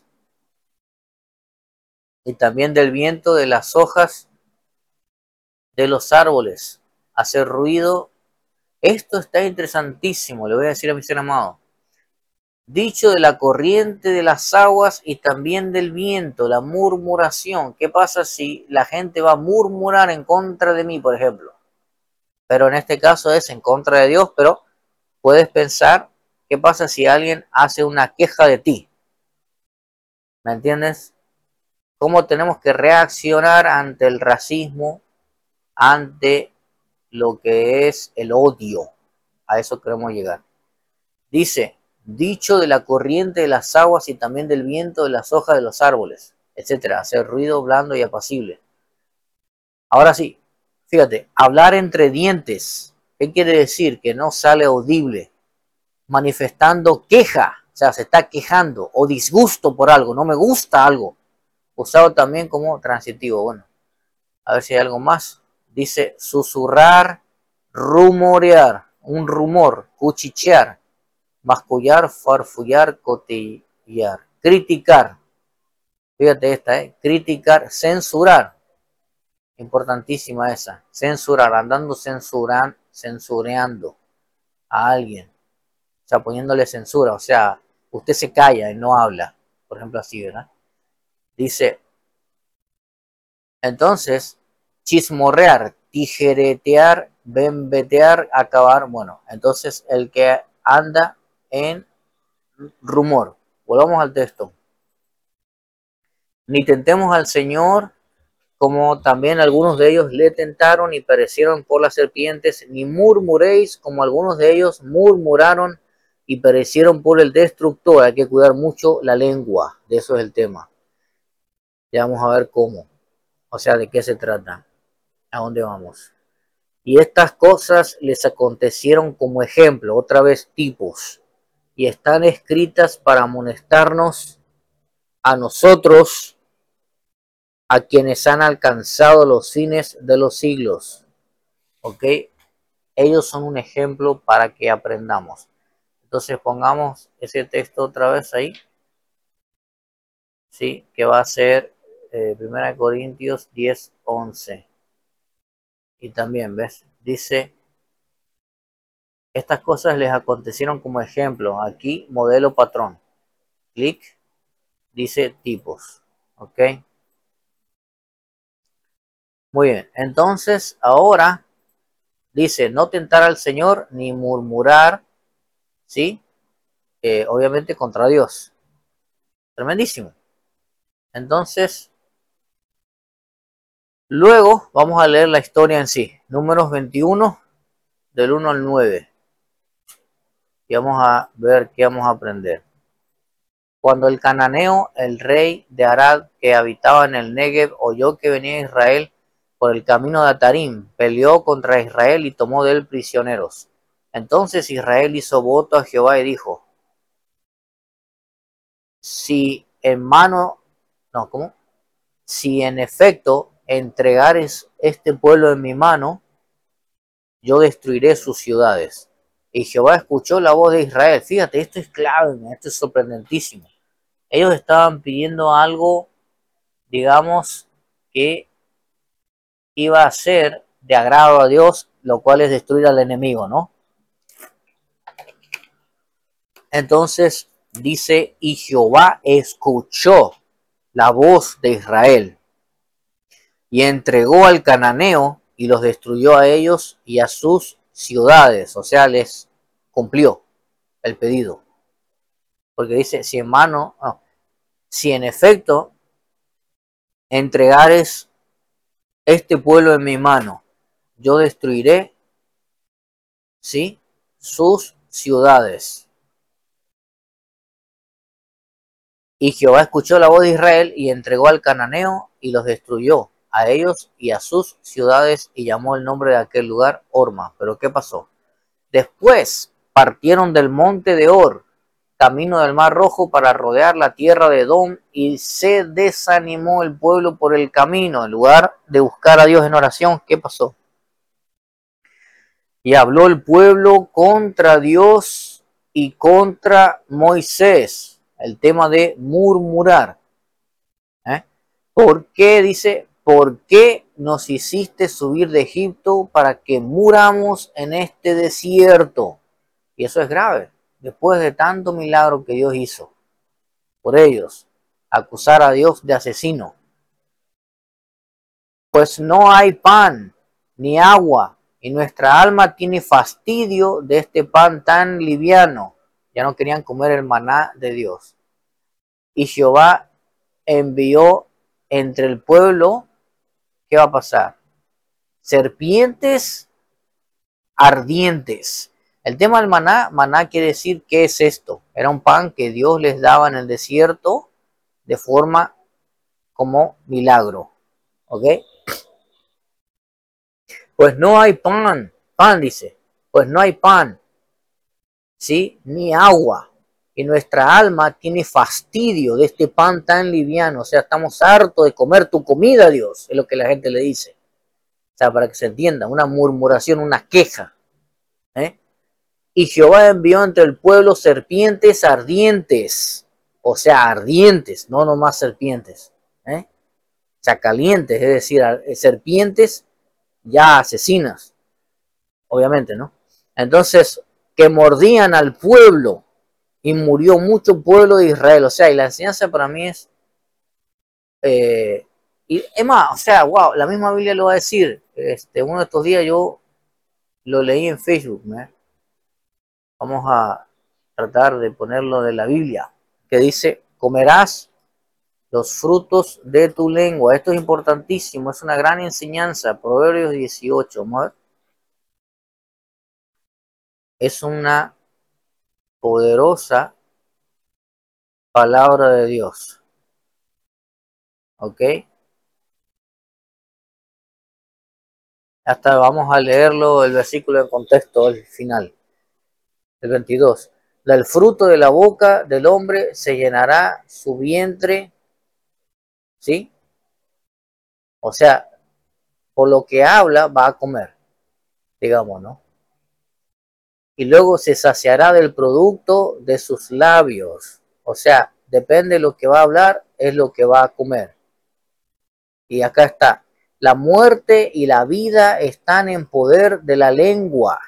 [SPEAKER 1] y también del viento de las hojas de los árboles, hacer ruido. Esto está interesantísimo, le voy a decir a mi ser amado. Dicho de la corriente de las aguas y también del viento, la murmuración. ¿Qué pasa si la gente va a murmurar en contra de mí, por ejemplo? Pero en este caso es en contra de Dios, pero puedes pensar, ¿qué pasa si alguien hace una queja de ti? ¿Me entiendes? ¿Cómo tenemos que reaccionar ante el racismo, ante lo que es el odio? A eso queremos llegar. Dice, dicho de la corriente de las aguas y también del viento de las hojas de los árboles, etcétera. Hacer ruido blando y apacible. Ahora sí, fíjate, hablar entre dientes. ¿Qué quiere decir? Que no sale audible. Manifestando queja, o sea, se está quejando o disgusto por algo, no me gusta algo. Usado también como transitivo. Bueno, a ver si hay algo más. Dice susurrar, rumorear, un rumor, cuchichear, mascullar, farfullar, cotillar, criticar. Fíjate esta, ¿eh? Criticar, censurar. Importantísima esa. Censurar, andando censuran, censureando a alguien. O sea, poniéndole censura. O sea, usted se calla y no habla. Por ejemplo, así, ¿verdad? Dice, entonces, chismorrear, tijeretear, bembetear, acabar. Bueno, entonces el que anda en rumor. Volvamos al texto. Ni tentemos al Señor, como también algunos de ellos le tentaron y perecieron por las serpientes, ni murmuréis, como algunos de ellos murmuraron y perecieron por el destructor. Hay que cuidar mucho la lengua, de eso es el tema. Ya vamos a ver cómo, o sea, de qué se trata, a dónde vamos. Y estas cosas les acontecieron como ejemplo, otra vez tipos, y están escritas para amonestarnos a nosotros, a quienes han alcanzado los fines de los siglos. ¿Ok? Ellos son un ejemplo para que aprendamos. Entonces pongamos ese texto otra vez ahí. Sí, que va a ser eh, primera Corintios diez, once. Y también, ¿ves? Dice, estas cosas les acontecieron como ejemplo. Aquí, modelo patrón. Clic, dice tipos. ¿Ok? Muy bien. Entonces, ahora dice, no tentar al Señor ni murmurar, ¿sí? Eh, obviamente contra Dios. Tremendísimo. Entonces, luego vamos a leer la historia en sí. Números veintiuno, del uno al nueve. Y vamos a ver qué vamos a aprender. Cuando el cananeo, el rey de Arad, que habitaba en el Negev, oyó que venía Israel por el camino de Atarim, peleó contra Israel y tomó de él prisioneros. Entonces Israel hizo voto a Jehová y dijo, si en mano, no, ¿cómo? Si en efecto entregares este pueblo en mi mano, yo destruiré sus ciudades. Y Jehová escuchó la voz de Israel. Fíjate, esto es clave, esto es sorprendentísimo. Ellos estaban pidiendo algo, digamos, que iba a ser de agrado a Dios, lo cual es destruir al enemigo, ¿no? Entonces dice, y Jehová escuchó la voz de Israel y entregó al cananeo y los destruyó a ellos y a sus ciudades. O sea, les cumplió el pedido. Porque dice, si en mano, no, si en efecto entregares este pueblo en mi mano, yo destruiré, ¿sí?, sus ciudades. Y Jehová escuchó la voz de Israel y entregó al cananeo y los destruyó a ellos y a sus ciudades y llamó el nombre de aquel lugar Horma. Pero ¿qué pasó? Después partieron del monte de Or, camino del Mar Rojo, para rodear la tierra de Edom, y se desanimó el pueblo por el camino. En lugar de buscar a Dios en oración, ¿qué pasó? Y habló el pueblo contra Dios y contra Moisés. El tema de murmurar. ¿Eh? ¿Por qué? Dice, ¿por qué nos hiciste subir de Egipto para que muramos en este desierto? Y eso es grave. Después de tanto milagro que Dios hizo por ellos, acusar a Dios de asesino. Pues no hay pan ni agua, y nuestra alma tiene fastidio de este pan tan liviano. Ya no querían comer el maná de Dios. Y Jehová envió entre el pueblo, ¿qué va a pasar? Serpientes ardientes. El tema del maná, maná quiere decir, ¿qué es esto? Era un pan que Dios les daba en el desierto de forma como milagro. ¿Ok? Pues no hay pan, pan dice, pues no hay pan, ¿sí? Ni agua. Y nuestra alma tiene fastidio de este pan tan liviano. O sea, estamos hartos de comer tu comida, Dios, es lo que la gente le dice. O sea, para que se entienda, una murmuración, una queja. ¿eh? Y Jehová envió entre el pueblo serpientes ardientes. O sea, ardientes, no nomás serpientes. ¿eh? O sea, calientes, es decir, serpientes ya asesinas. Obviamente, ¿no? Entonces, que mordían al pueblo y murió mucho pueblo de Israel. O sea, y la enseñanza para mí es, eh, y es más, o sea, wow, la misma Biblia lo va a decir. Este, uno de estos días yo lo leí en Facebook, ¿eh? Vamos a tratar de ponerlo de la Biblia, que dice, comerás los frutos de tu lengua. Esto es importantísimo, es una gran enseñanza. Proverbios dieciocho, vamos a ver. Es una poderosa palabra de Dios. ¿Ok? Hasta vamos a leerlo, el versículo en contexto, el final. El veintidós. Del fruto de la boca del hombre se llenará su vientre. ¿Sí? O sea, por lo que habla va a comer, digamos, ¿no? Y luego se saciará del producto de sus labios. O sea, depende de lo que va a hablar, es lo que va a comer. Y acá está. La muerte y la vida están en poder de la lengua.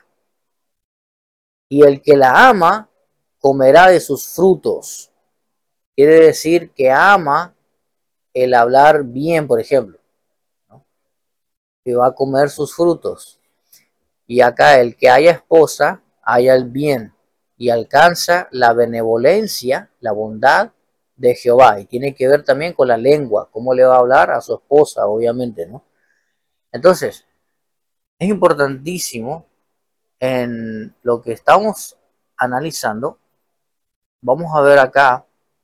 [SPEAKER 1] Y el que la ama, comerá de sus frutos. Quiere decir que ama el hablar bien, por ejemplo. ¿no? Que va a comer sus frutos. Y acá el que haya esposa, haya el bien. Y alcanza la benevolencia, la bondad de Jehová. Y tiene que ver también con la lengua. Cómo le va a hablar a su esposa, obviamente, ¿no? Entonces, es importantísimo en lo que estamos analizando. Vamos a ver acá,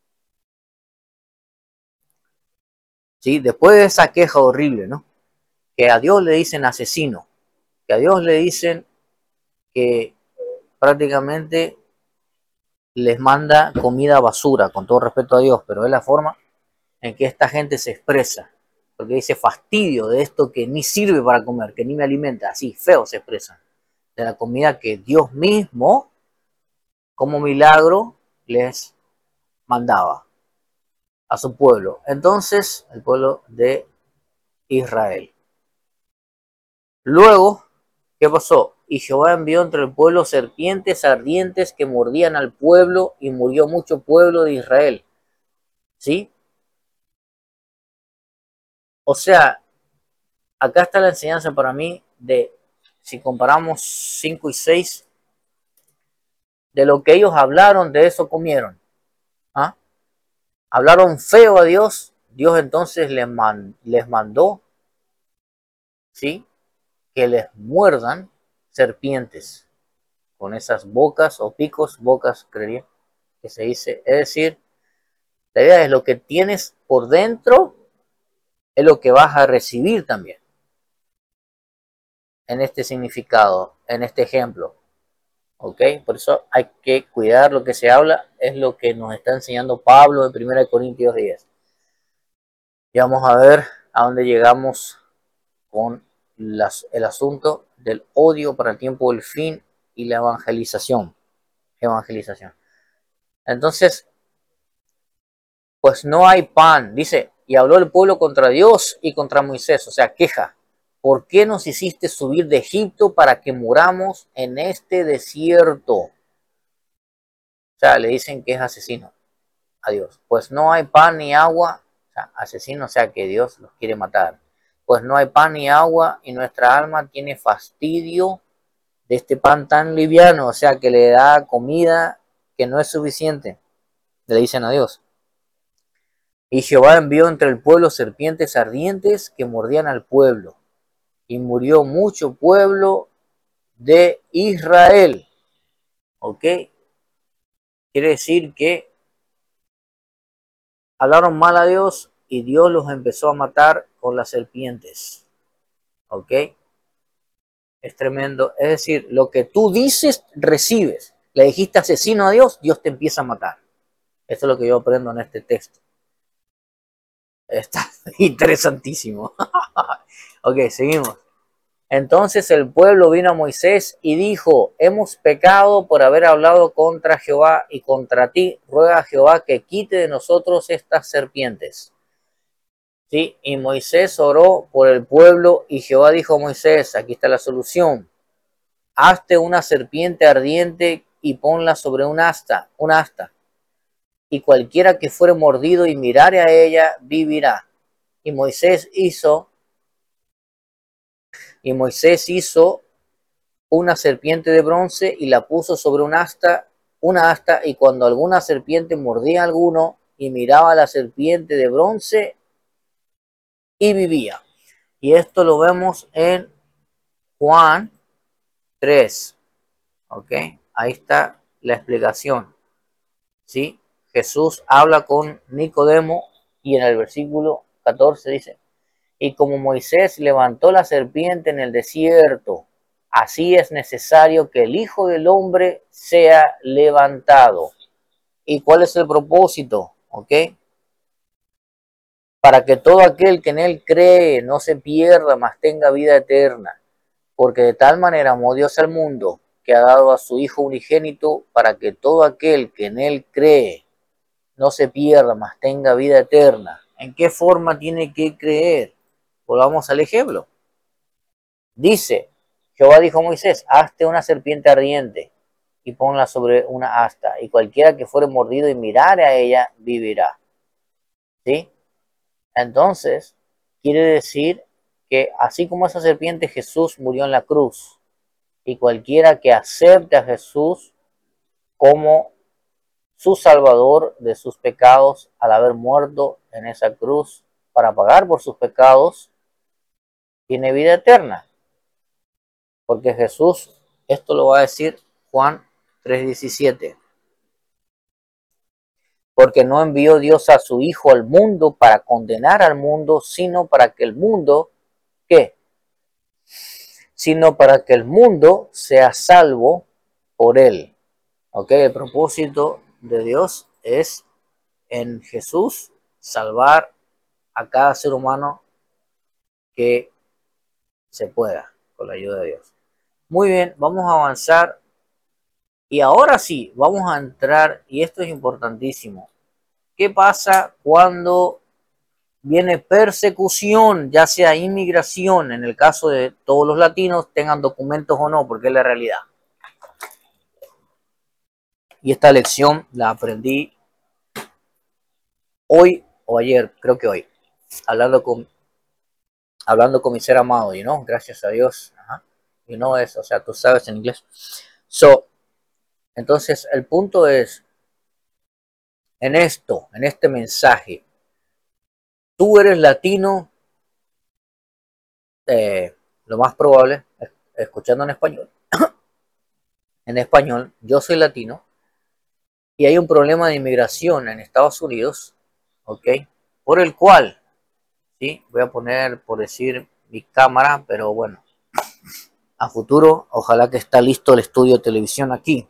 [SPEAKER 1] ¿sí? Después de esa queja horrible, ¿no? Que a Dios le dicen asesino, que a Dios le dicen que prácticamente les manda comida basura, con todo respeto a Dios, pero es la forma en que esta gente se expresa, porque dice fastidio de esto que ni sirve para comer, que ni me alimenta, así feo se expresan. de la comida que Dios mismo, como milagro, les mandaba a su pueblo. Entonces, el pueblo de Israel. Luego, ¿qué pasó? Y Jehová envió entre el pueblo serpientes ardientes que mordían al pueblo y murió mucho pueblo de Israel. ¿Sí? O sea, acá está la enseñanza para mí de, si comparamos cinco y seis, de lo que ellos hablaron, de eso comieron. ¿Ah? Hablaron feo a Dios, Dios entonces les, man, les mandó, ¿sí?, que les muerdan serpientes con esas bocas o picos, bocas, creería que se dice. Es decir, la idea es lo que tienes por dentro, es lo que vas a recibir también. En este significado, en este ejemplo. ¿Ok? Por eso hay que cuidar lo que se habla, es lo que nos está enseñando Pablo en primera Corintios diez. Y vamos a ver a dónde llegamos con las, el asunto del odio para el tiempo del fin y la evangelización. Evangelización. Entonces, pues no hay pan, dice, y habló el pueblo contra Dios y contra Moisés, o sea, queja. ¿Por qué nos hiciste subir de Egipto para que muramos en este desierto? O sea, le dicen que es asesino a Dios. Pues no hay pan ni agua, o sea, asesino, o sea, que Dios los quiere matar. Pues no hay pan ni agua y nuestra alma tiene fastidio de este pan tan liviano, o sea, que le da comida que no es suficiente. Le dicen a Dios. Y Jehová envió entre el pueblo serpientes ardientes que mordían al pueblo. Y murió mucho pueblo de Israel. ¿Ok? Quiere decir que hablaron mal a Dios y Dios los empezó a matar con las serpientes. ¿Ok? Es tremendo. Es decir, lo que tú dices, recibes. Le dijiste asesino a Dios, Dios te empieza a matar. Esto es lo que yo aprendo en este texto. Está interesantísimo. Ok, seguimos. Entonces el pueblo vino a Moisés y dijo, hemos pecado por haber hablado contra Jehová y contra ti. Ruega a Jehová que quite de nosotros estas serpientes. ¿Sí? Y Moisés oró por el pueblo y Jehová dijo a Moisés, aquí está la solución. Hazte una serpiente ardiente y ponla sobre un asta, un asta. Y cualquiera que fuere mordido y mirare a ella, vivirá. Y Moisés hizo, y Moisés hizo una serpiente de bronce y la puso sobre un asta, una asta, y cuando alguna serpiente mordía a alguno y miraba a la serpiente de bronce y vivía. Y esto lo vemos en Juan tres. ¿Ok? Ahí está la explicación. ¿Sí? Jesús habla con Nicodemo y en el versículo catorce dice, y como Moisés levantó la serpiente en el desierto, así es necesario que el Hijo del Hombre sea levantado. ¿Y cuál es el propósito? ¿Ok? Para que todo aquel que en él cree no se pierda, mas tenga vida eterna. Porque de tal manera amó Dios al mundo, que ha dado a su Hijo unigénito, para que todo aquel que en él cree no se pierda, mas tenga vida eterna. ¿En qué forma tiene que creer? Volvamos al ejemplo. Dice, Jehová dijo a Moisés, hazte una serpiente ardiente y ponla sobre una asta, y cualquiera que fuere mordido y mirare a ella, vivirá. ¿Sí? Entonces, quiere decir que así como esa serpiente, Jesús murió en la cruz, y cualquiera que acepte a Jesús como su salvador de sus pecados al haber muerto en esa cruz para pagar por sus pecados, tiene vida eterna. Porque Jesús, esto lo va a decir Juan tres diecisiete. Porque no envió Dios a su Hijo al mundo para condenar al mundo, sino para que el mundo, ¿qué? Sino para que el mundo sea salvo por él. ¿Ok? El propósito de Dios es en Jesús salvar a cada ser humano que se pueda con la ayuda de Dios. Muy bien, vamos a avanzar. Y ahora sí, vamos a entrar, y esto es importantísimo. ¿Qué pasa cuando viene persecución, ya sea inmigración, en el caso de todos los latinos, tengan documentos o no, porque es la realidad? Y esta lección la aprendí hoy o ayer, creo que hoy, hablando con, hablando con mi ser amado, y you no, know, gracias a Dios. Ajá. Y no es, o sea, tú sabes en inglés. So, entonces, el punto es, en esto, en este mensaje, tú eres latino, eh, lo más probable, escuchando en español, en español, yo soy latino, y hay un problema de inmigración en Estados Unidos, ¿ok? Por el cual, ¿sí? Voy a poner, por decir, mi cámara, pero bueno, a futuro, ojalá que está listo el estudio de televisión aquí.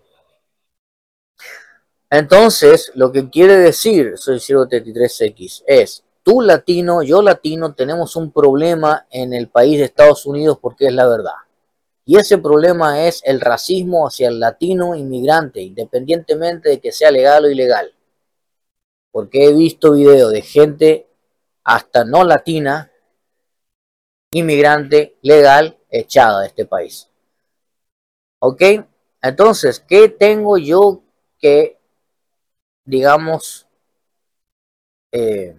[SPEAKER 1] Entonces, lo que quiere decir Soy Ciro treinta y tres X es, tú latino, yo latino, tenemos un problema en el país de Estados Unidos porque es la verdad. Y ese problema es el racismo hacia el latino inmigrante, independientemente de que sea legal o ilegal. Porque he visto videos de gente hasta no latina, inmigrante, legal, echada de este país. ¿Ok? Entonces, ¿qué tengo yo que, digamos, eh,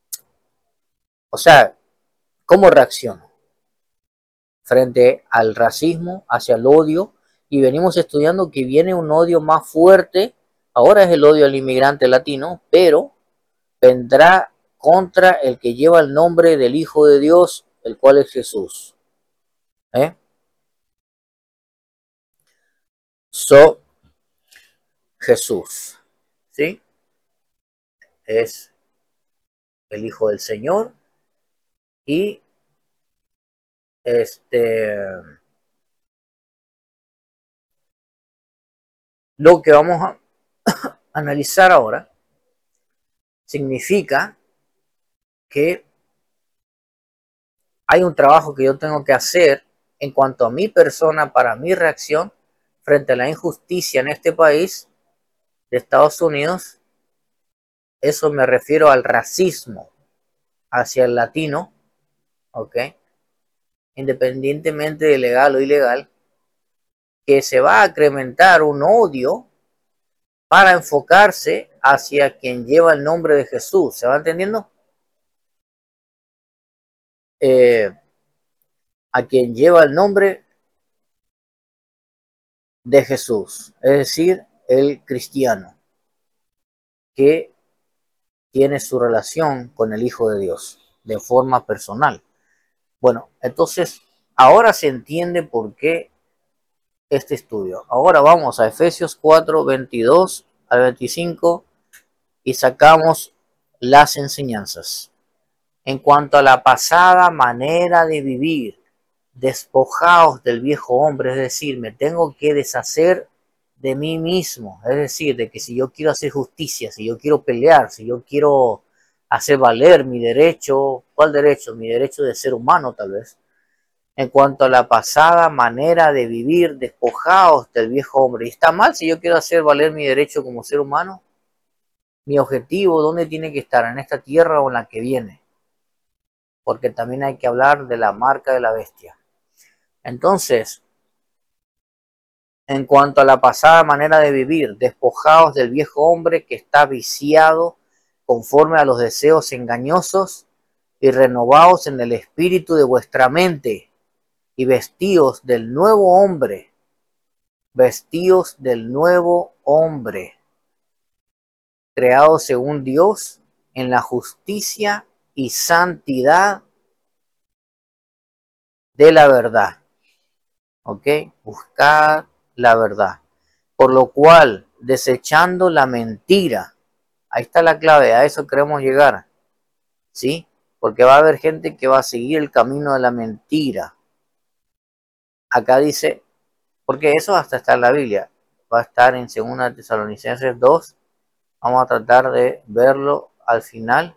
[SPEAKER 1] o sea, cómo reacciono frente al racismo, hacia el odio? Y venimos estudiando que viene un odio más fuerte, ahora es el odio al inmigrante latino, pero vendrá contra el que lleva el nombre del Hijo de Dios, el cual es Jesús. ¿Eh? So, Jesús, ¿sí? Es el Hijo del Señor y este lo que vamos a analizar ahora significa que hay un trabajo que yo tengo que hacer en cuanto a mi persona para mi reacción frente a la injusticia en este país de Estados Unidos. Eso me refiero al racismo hacia el latino, ¿ok? Independientemente de legal o ilegal, que se va a incrementar un odio para enfocarse hacia quien lleva el nombre de Jesús. ¿Se va entendiendo? Eh, a quien lleva el nombre de Jesús, es decir, el cristiano, que tiene su relación con el Hijo de Dios de forma personal. Bueno, entonces ahora se entiende por qué este estudio. Ahora vamos a Efesios cuatro, veintidós al veinticinco y sacamos las enseñanzas. En cuanto a la pasada manera de vivir, despojaos del viejo hombre, es decir, me tengo que deshacer de mí mismo, es decir, de que si yo quiero hacer justicia, si yo quiero pelear, si yo quiero hacer valer mi derecho, ¿cuál derecho? Mi derecho de ser humano tal vez. En cuanto a la pasada manera de vivir, despojaos del viejo hombre. ¿Y está mal si yo quiero hacer valer mi derecho como ser humano? Mi objetivo, ¿dónde tiene que estar? ¿En esta tierra o en la que viene? Porque también hay que hablar de la marca de la bestia. Entonces, en cuanto a la pasada manera de vivir, despojaos del viejo hombre que está viciado conforme a los deseos engañosos y renovaos en el espíritu de vuestra mente y vestíos del nuevo hombre, vestíos del nuevo hombre, creado según Dios en la justicia y santidad de la verdad. ¿Ok? Buscad la verdad. Por lo cual, desechando la mentira, ahí está la clave, a eso queremos llegar, ¿sí? Porque va a haber gente que va a seguir el camino de la mentira. Acá dice, porque eso hasta está en la Biblia, va a estar en segunda Tesalonicenses dos, vamos a tratar de verlo al final,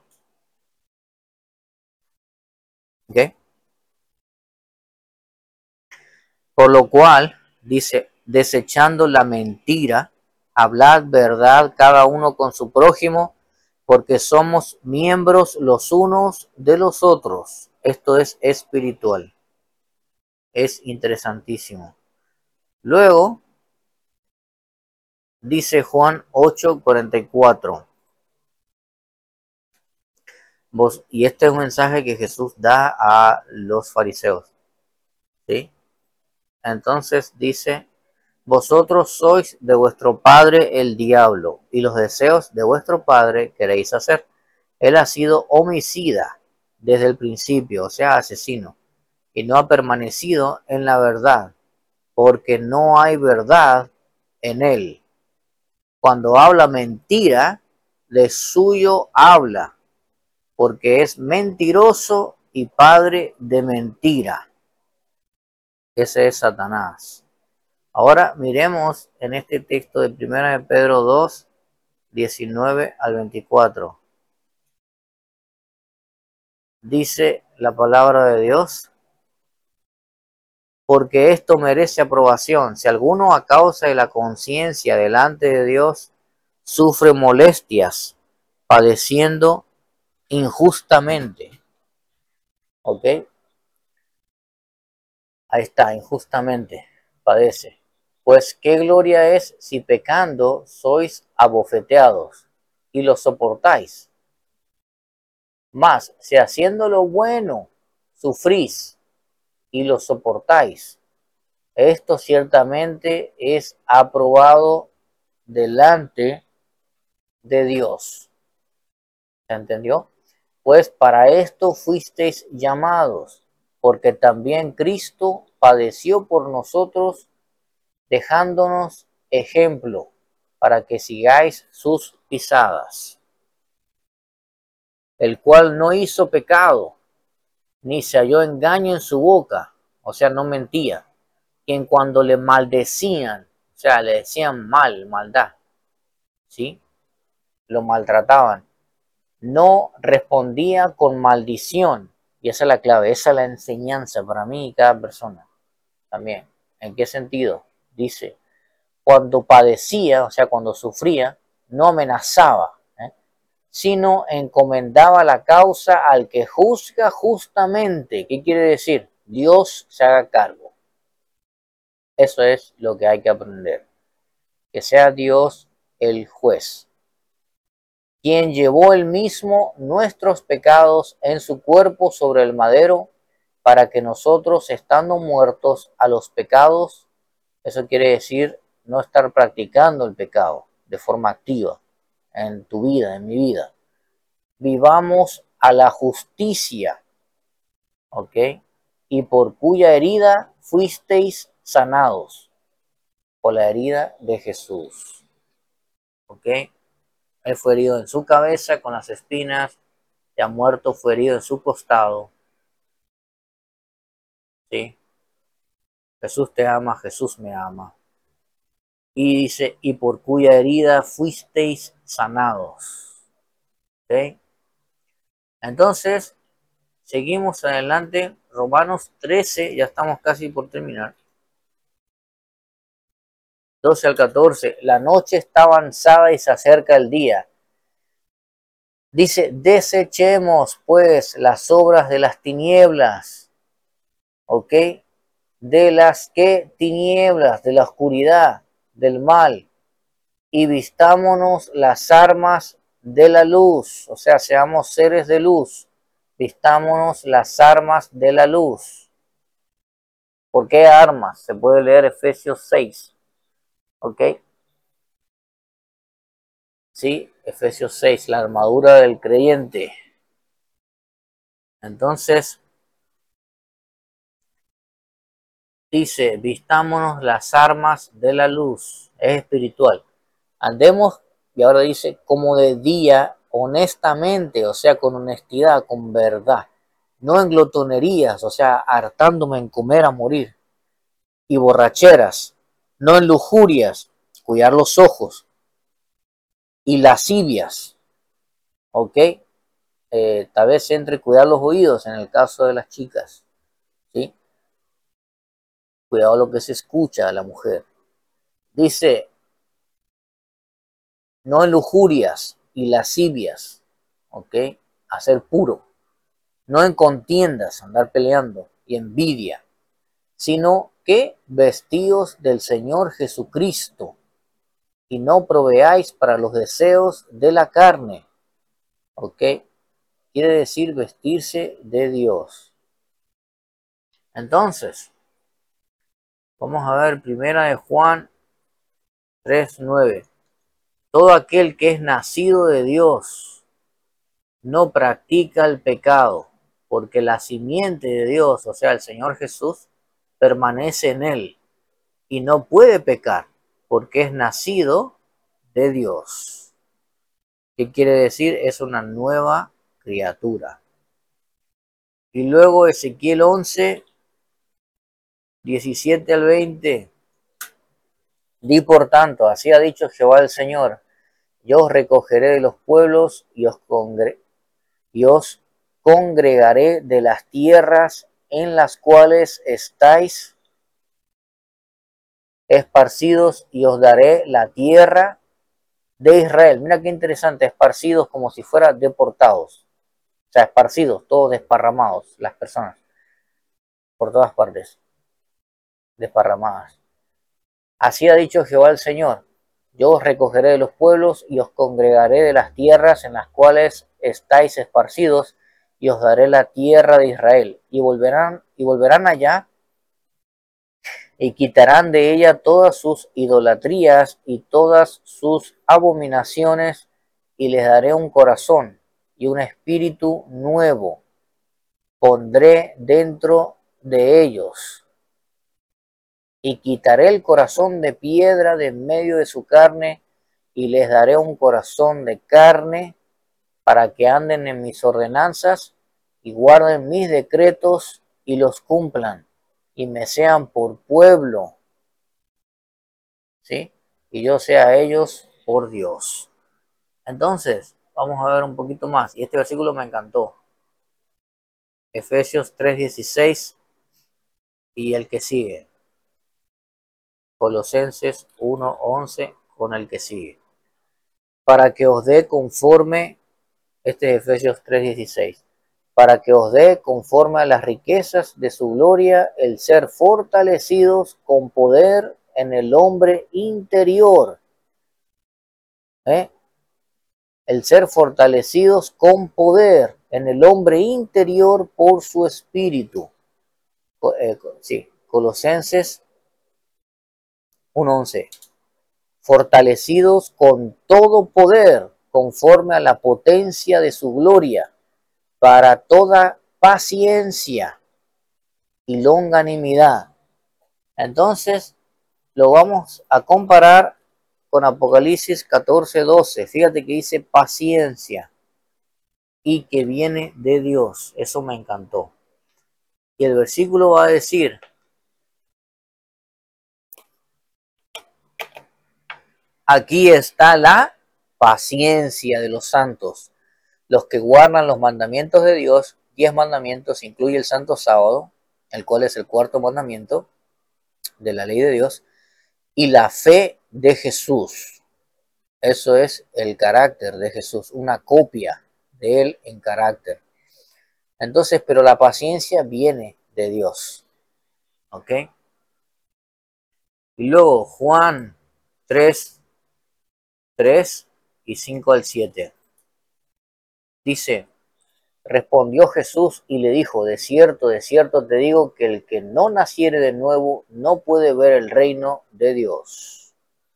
[SPEAKER 1] ¿ok? Por lo cual, dice, desechando la mentira, hablad verdad cada uno con su prójimo, porque somos miembros los unos de los otros. Esto es espiritual. Es interesantísimo. Luego, dice Juan ocho cuarenta y cuatro. Vos, y este es un mensaje que Jesús da a los fariseos. ¿Sí? Entonces dice, vosotros sois de vuestro padre el diablo, y los deseos de vuestro padre queréis hacer. Él ha sido homicida desde el principio, o sea, asesino, y no ha permanecido en la verdad, porque no hay verdad en él. Cuando habla mentira, de suyo habla, porque es mentiroso y padre de mentira. Ese es Satanás. Ahora miremos en este texto de primera de Pedro dos, diecinueve al veinticuatro. Dice la palabra de Dios, porque esto merece aprobación. Si alguno a causa de la conciencia delante de Dios sufre molestias, padeciendo injustamente. ¿Ok? Ahí está, injustamente padece. Pues qué gloria es si pecando sois abofeteados y lo soportáis. Mas si haciendo lo bueno sufrís y lo soportáis, esto ciertamente es aprobado delante de Dios. ¿Se entendió? Pues para esto fuisteis llamados, porque también Cristo padeció por nosotros, dejándonos ejemplo para que sigáis sus pisadas, el cual no hizo pecado, ni se halló engaño en su boca, o sea, no mentía, quien cuando le maldecían, o sea, le decían mal, maldad, ¿sí? Lo maltrataban, no respondía con maldición, y esa es la clave, esa es la enseñanza para mí y cada persona también. ¿En qué sentido? Dice, cuando padecía, o sea, cuando sufría, no amenazaba, ¿eh? sino encomendaba la causa al que juzga justamente. ¿Qué quiere decir? Dios se haga cargo. Eso es lo que hay que aprender. Que sea Dios el juez, quien llevó él mismo nuestros pecados en su cuerpo sobre el madero, para que nosotros, estando muertos a los pecados, eso quiere decir no estar practicando el pecado de forma activa en tu vida, en mi vida, vivamos a la justicia, ¿ok? Y por cuya herida fuisteis sanados, por la herida de Jesús, ¿ok? Él fue herido en su cabeza con las espinas, ya muerto fue herido en su costado, ¿sí? Jesús te ama, Jesús me ama. Y dice, y por cuya herida fuisteis sanados, ¿ok? Entonces, seguimos adelante, Romanos trece, ya estamos casi por terminar. doce al catorce, la noche está avanzada y se acerca el día. Dice, desechemos pues las obras de las tinieblas, ¿ok? De las que tinieblas, de la oscuridad, del mal, y vistámonos las armas de la luz, o sea, seamos seres de luz, vistámonos las armas de la luz. ¿Por qué armas? Se puede leer Efesios seis, ¿ok? Sí, Efesios seis, la armadura del creyente. Entonces, dice, vistámonos las armas de la luz, es espiritual. Andemos, y ahora dice, como de día, honestamente, o sea, con honestidad, con verdad. No en glotonerías, o sea, hartándome en comer a morir. Y borracheras, no en lujurias, cuidar los ojos. Y lascivias, ¿ok? Eh, tal vez entre cuidar los oídos en el caso de las chicas, ¿sí? Cuidado lo que se escucha a la mujer. Dice, no en lujurias y lascivias, ¿ok? A ser puro. No en contiendas, andar peleando y envidia, sino que vestíos del Señor Jesucristo y no proveáis para los deseos de la carne, ¿ok? Quiere decir vestirse de Dios. Entonces, vamos a ver primera de Juan tres nueve. Todo aquel que es nacido de Dios no practica el pecado, porque la simiente de Dios, o sea, el Señor Jesús, permanece en él y no puede pecar, porque es nacido de Dios. ¿Qué quiere decir? Es una nueva criatura. Y luego Ezequiel once, diecisiete al veinte. Di por tanto, así ha dicho Jehová el Señor, yo os recogeré de los pueblos y os, congre y os congregaré de las tierras en las cuales estáis esparcidos y os daré la tierra de Israel. Mira qué interesante, esparcidos como si fueran deportados. O sea, esparcidos, todos desparramados, las personas, por todas partes, desparramadas. Así ha dicho Jehová el Señor, yo os recogeré de los pueblos y os congregaré de las tierras en las cuales estáis esparcidos y os daré la tierra de Israel. Y volverán, y volverán allá y quitarán de ella todas sus idolatrías y todas sus abominaciones y les daré un corazón y un espíritu nuevo. Pondré dentro de ellos y quitaré el corazón de piedra de en medio de su carne y les daré un corazón de carne para que anden en mis ordenanzas y guarden mis decretos y los cumplan y me sean por pueblo, ¿sí? Y yo sea a ellos por Dios. Entonces, vamos a ver un poquito más. Y este versículo me encantó. Efesios tres dieciséis y el que sigue. Colosenses uno once con el que sigue. Para que os dé conforme, este es Efesios tres dieciséis, para que os dé conforme a las riquezas de su gloria el ser fortalecidos con poder en el hombre interior. ¿Eh? El ser fortalecidos con poder en el hombre interior por su espíritu. Eh, sí, Colosenses uno once. Fortalecidos con todo poder conforme a la potencia de su gloria, para toda paciencia y longanimidad. Entonces, lo vamos a comparar con Apocalipsis catorce doce. Fíjate que dice paciencia y que viene de Dios. Eso me encantó. Y el versículo va a decir, aquí está la paciencia de los santos, los que guardan los mandamientos de Dios. Diez mandamientos, incluye el santo sábado, el cual es el cuarto mandamiento de la ley de Dios, y la fe de Jesús. Eso es el carácter de Jesús, una copia de él en carácter. Entonces, pero la paciencia viene de Dios. ¿Ok? Y luego Juan tres, tres y cinco al siete. Dice, respondió Jesús y le dijo, de cierto, de cierto te digo que el que no naciere de nuevo no puede ver el reino de Dios.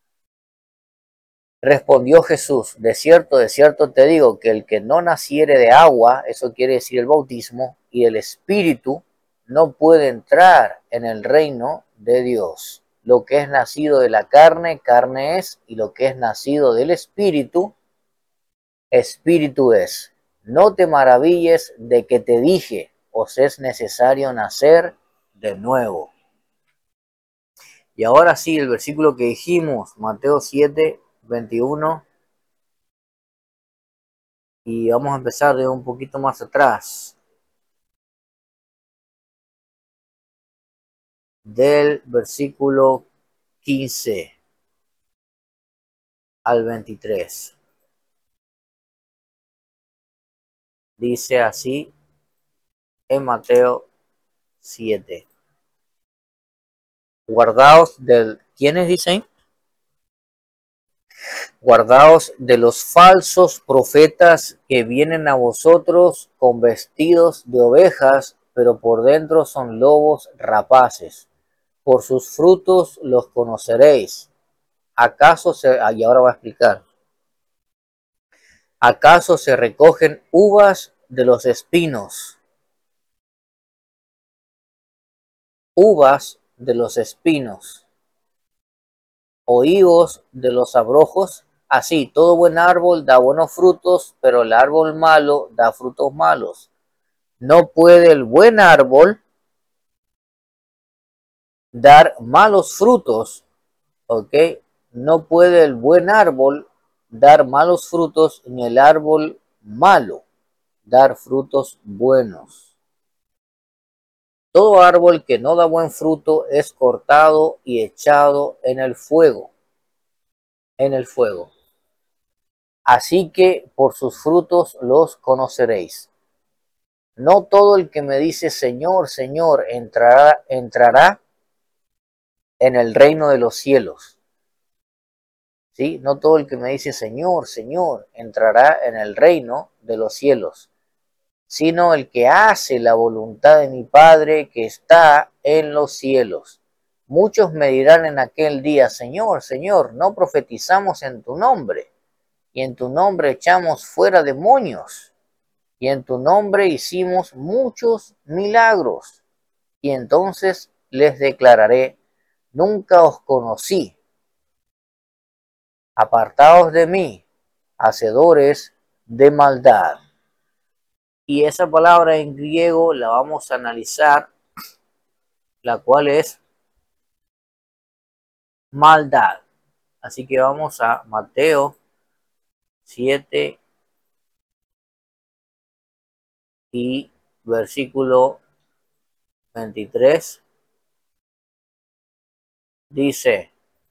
[SPEAKER 1] Respondió Jesús, de cierto, de cierto te digo que el que no naciere de agua, eso quiere decir el bautismo, y del Espíritu, no puede entrar en el reino de Dios. Lo que es nacido de la carne, carne es, y lo que es nacido del Espíritu, Espíritu es. No te maravilles de que te dije, os es necesario nacer de nuevo. Y ahora sí, el versículo que dijimos, Mateo siete, veintiuno. Y vamos a empezar de un poquito más atrás. del versículo quince al veintitrés. Dice así en Mateo siete. Guardaos del... ¿Quiénes dicen? Guardaos de los falsos profetas que vienen a vosotros con vestidos de ovejas, pero por dentro son lobos rapaces. Por sus frutos los conoceréis. ¿Acaso se... Ah, y ahora va a explicar. ¿Acaso se recogen uvas de los espinos? Uvas de los espinos. O higos de los abrojos. Así, todo buen árbol da buenos frutos, pero el árbol malo da frutos malos. No puede el buen árbol dar malos frutos, ¿ok? No puede el buen árbol dar malos frutos, ni el árbol malo dar frutos buenos. Todo árbol que no da buen fruto es cortado y echado en el fuego, en el fuego. Así que por sus frutos los conoceréis. No todo el que me dice Señor, Señor, entrará, entrará en el reino de los cielos. ¿Sí? No todo el que me dice Señor, Señor, entrará en el reino de los cielos, sino el que hace la voluntad de mi Padre que está en los cielos. Muchos me dirán en aquel día, Señor, Señor, no profetizamos en tu nombre, y en tu nombre echamos fuera demonios, y en tu nombre hicimos muchos milagros. Y entonces les declararé, nunca os conocí. Apartaos de mí, hacedores de maldad. Y esa palabra en griego la vamos a analizar, la cual es maldad. Así que vamos a Mateo siete y versículo veintitrés. Dice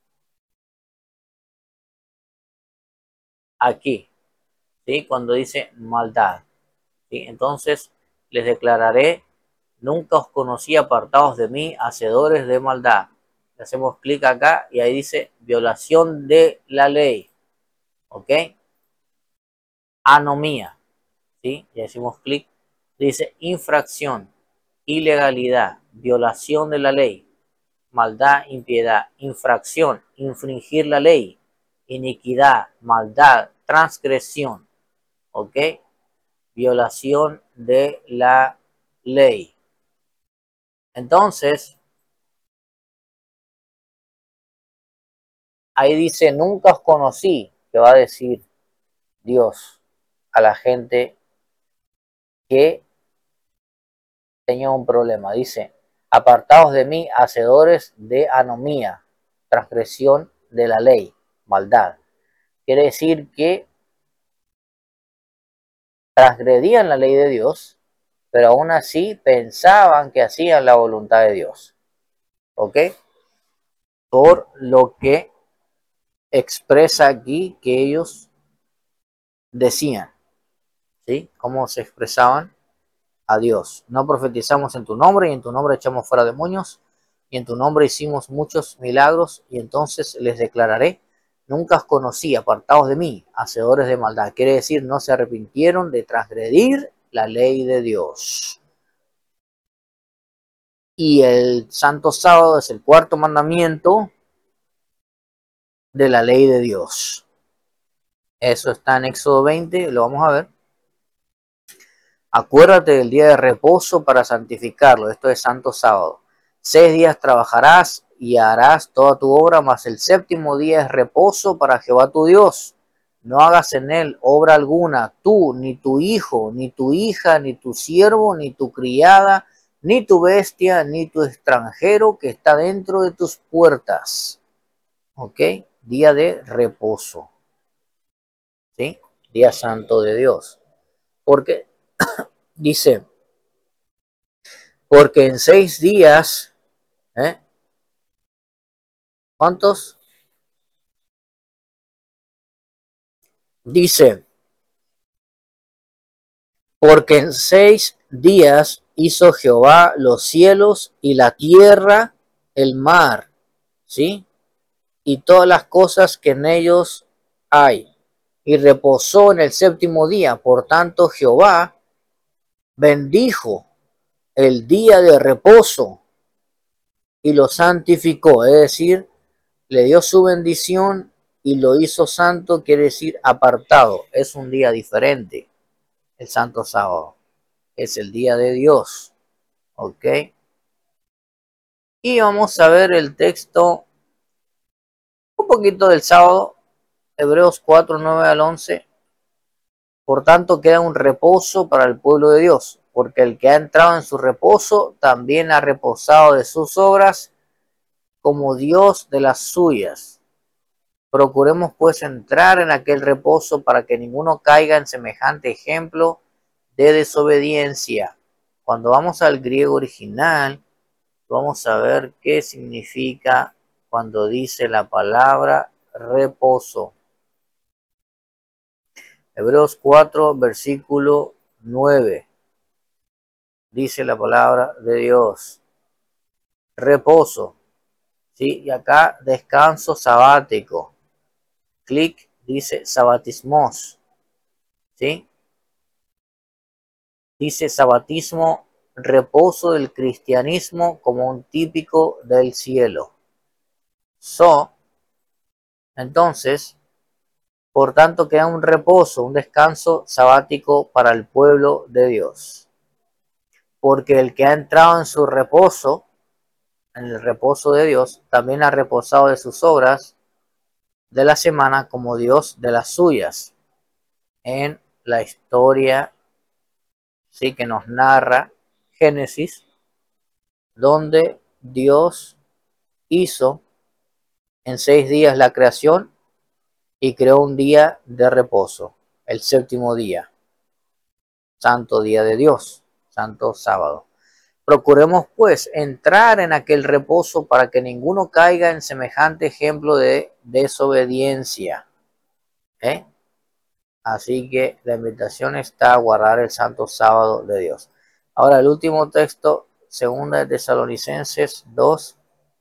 [SPEAKER 1] aquí, ¿sí? Cuando dice maldad, ¿sí? Entonces les declararé, nunca os conocí, apartados de mí, hacedores de maldad. Le hacemos clic acá y ahí dice violación de la ley, ¿ok? Anomía, ¿sí? Y decimos clic, dice infracción, ilegalidad, violación de la ley, maldad, impiedad, infracción, infringir la ley, iniquidad, maldad, transgresión, ¿ok? Violación de la ley. Entonces, ahí dice, nunca os conocí, que va a decir Dios a la gente que tenía un problema. Dice, apartaos de mí, hacedores de anomía, transgresión de la ley, maldad. Quiere decir que transgredían la ley de Dios, pero aún así pensaban que hacían la voluntad de Dios. ¿Ok? Por lo que expresa aquí que ellos decían, ¿sí? ¿Cómo se expresaban? A Dios. No profetizamos en tu nombre, y en tu nombre echamos fuera demonios, y en tu nombre hicimos muchos milagros, y entonces les declararé, nunca os conocí, apartados de mí, hacedores de maldad. Quiere decir, no se arrepintieron de transgredir la ley de Dios. Y el santo sábado es el cuarto mandamiento de la ley de Dios. Eso está en Éxodo veinte, lo vamos a ver. Acuérdate del día de reposo para santificarlo. Esto es santo sábado. Seis días trabajarás y harás toda tu obra, mas el séptimo día es reposo para Jehová tu Dios. No hagas en él obra alguna, tú, ni tu hijo, ni tu hija, ni tu siervo, ni tu criada, ni tu bestia, ni tu extranjero que está dentro de tus puertas. ¿Ok? Día de reposo. ¿Sí? Día santo de Dios. Porque dice, porque en seis días, ¿eh? ¿Cuántos? Dice, porque en seis días hizo Jehová los cielos y la tierra, el mar, ¿sí? Y todas las cosas que en ellos hay. Y reposó en el séptimo día. Por tanto, Jehová bendijo el día de reposo y lo santificó. Es decir, le dio su bendición y lo hizo santo, quiere decir apartado. Es un día diferente, el santo sábado. Es el día de Dios. ¿Ok? Y vamos a ver el texto un poquito del sábado. Hebreos cuatro, nueve al once. Por tanto, queda un reposo para el pueblo de Dios, porque el que ha entrado en su reposo también ha reposado de sus obras, como Dios de las suyas. Procuremos pues entrar en aquel reposo para que ninguno caiga en semejante ejemplo de desobediencia. Cuando vamos al griego original, vamos a ver qué significa cuando dice la palabra reposo. Hebreos cuatro, versículo nueve. Dice la palabra de Dios. Reposo. ¿Sí? Y acá descanso sabático. Clic dice sabatismos. ¿Sí? Dice sabatismo, reposo del cristianismo como un típico del cielo. So, entonces, por tanto queda un reposo, un descanso sabático para el pueblo de Dios. Porque el que ha entrado en su reposo, en el reposo de Dios, también ha reposado de sus obras de la semana como Dios de las suyas. En la historia, sí, que nos narra Génesis, donde Dios hizo en seis días la creación y creó un día de reposo, el séptimo día, santo día de Dios, santo sábado. Procuremos pues entrar en aquel reposo para que ninguno caiga en semejante ejemplo de desobediencia. ¿Eh? Así que la invitación está a guardar el santo sábado de Dios. Ahora el último texto, segunda de Tesalonicenses dos.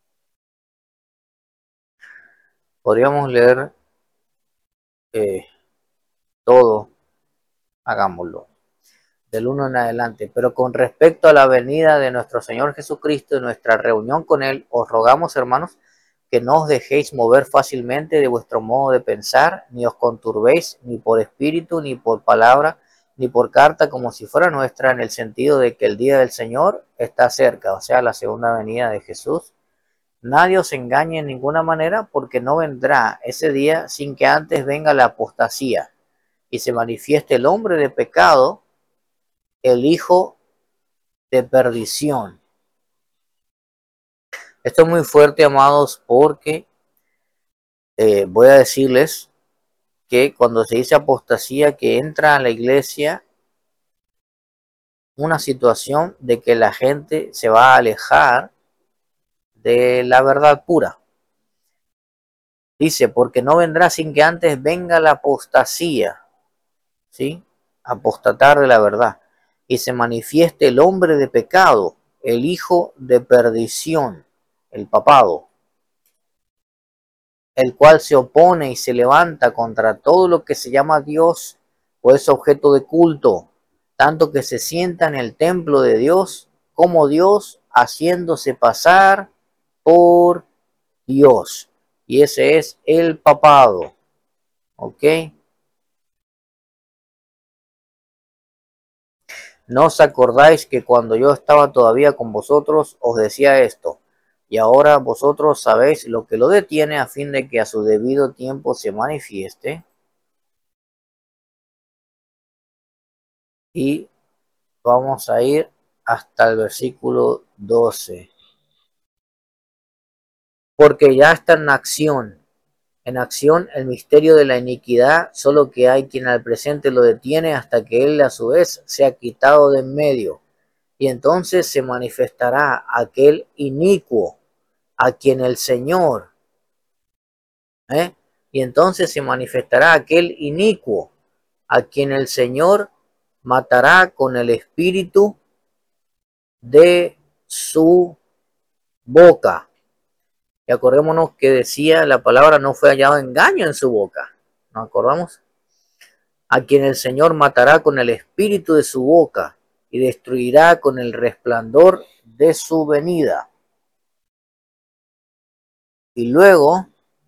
[SPEAKER 1] Podríamos leer eh, todo, hagámoslo, del uno en adelante. Pero con respecto a la venida de nuestro Señor Jesucristo y nuestra reunión con Él, os rogamos, hermanos, que no os dejéis mover fácilmente de vuestro modo de pensar, ni os conturbéis ni por espíritu, ni por palabra, ni por carta, como si fuera nuestra, en el sentido de que el día del Señor está cerca, o sea, la segunda venida de Jesús. Nadie os engañe en ninguna manera, porque no vendrá ese día sin que antes venga la apostasía y se manifieste el hombre de pecado, el hijo de perdición. Esto es muy fuerte, amados, porque eh, voy a decirles que cuando se dice apostasía, que entra a la iglesia una situación de que la gente se va a alejar de la verdad pura. Dice, porque no vendrá sin que antes venga la apostasía, ¿sí? Apostatar de la verdad, y se manifieste el hombre de pecado, el hijo de perdición, el papado, el cual se opone y se levanta contra todo lo que se llama Dios o es objeto de culto, tanto que se sienta en el templo de Dios como Dios, haciéndose pasar por Dios. Y ese es el papado. ¿Ok? ¿No os acordáis que cuando yo estaba todavía con vosotros os decía esto? Y ahora vosotros sabéis lo que lo detiene, a fin de que a su debido tiempo se manifieste. Y vamos a ir hasta el versículo doce. Porque ya está en acción, en acción el misterio de la iniquidad, solo que hay quien al presente lo detiene hasta que él a su vez sea quitado de en medio. Y entonces se manifestará aquel inicuo a quien el Señor, ¿eh? Y entonces se manifestará aquel inicuo, a quien el Señor matará con el espíritu de su boca. Y acordémonos que decía la palabra, no fue hallado engaño en su boca. ¿Nos acordamos? A quien el Señor matará con el espíritu de su boca y destruirá con el resplandor de su venida. Y luego,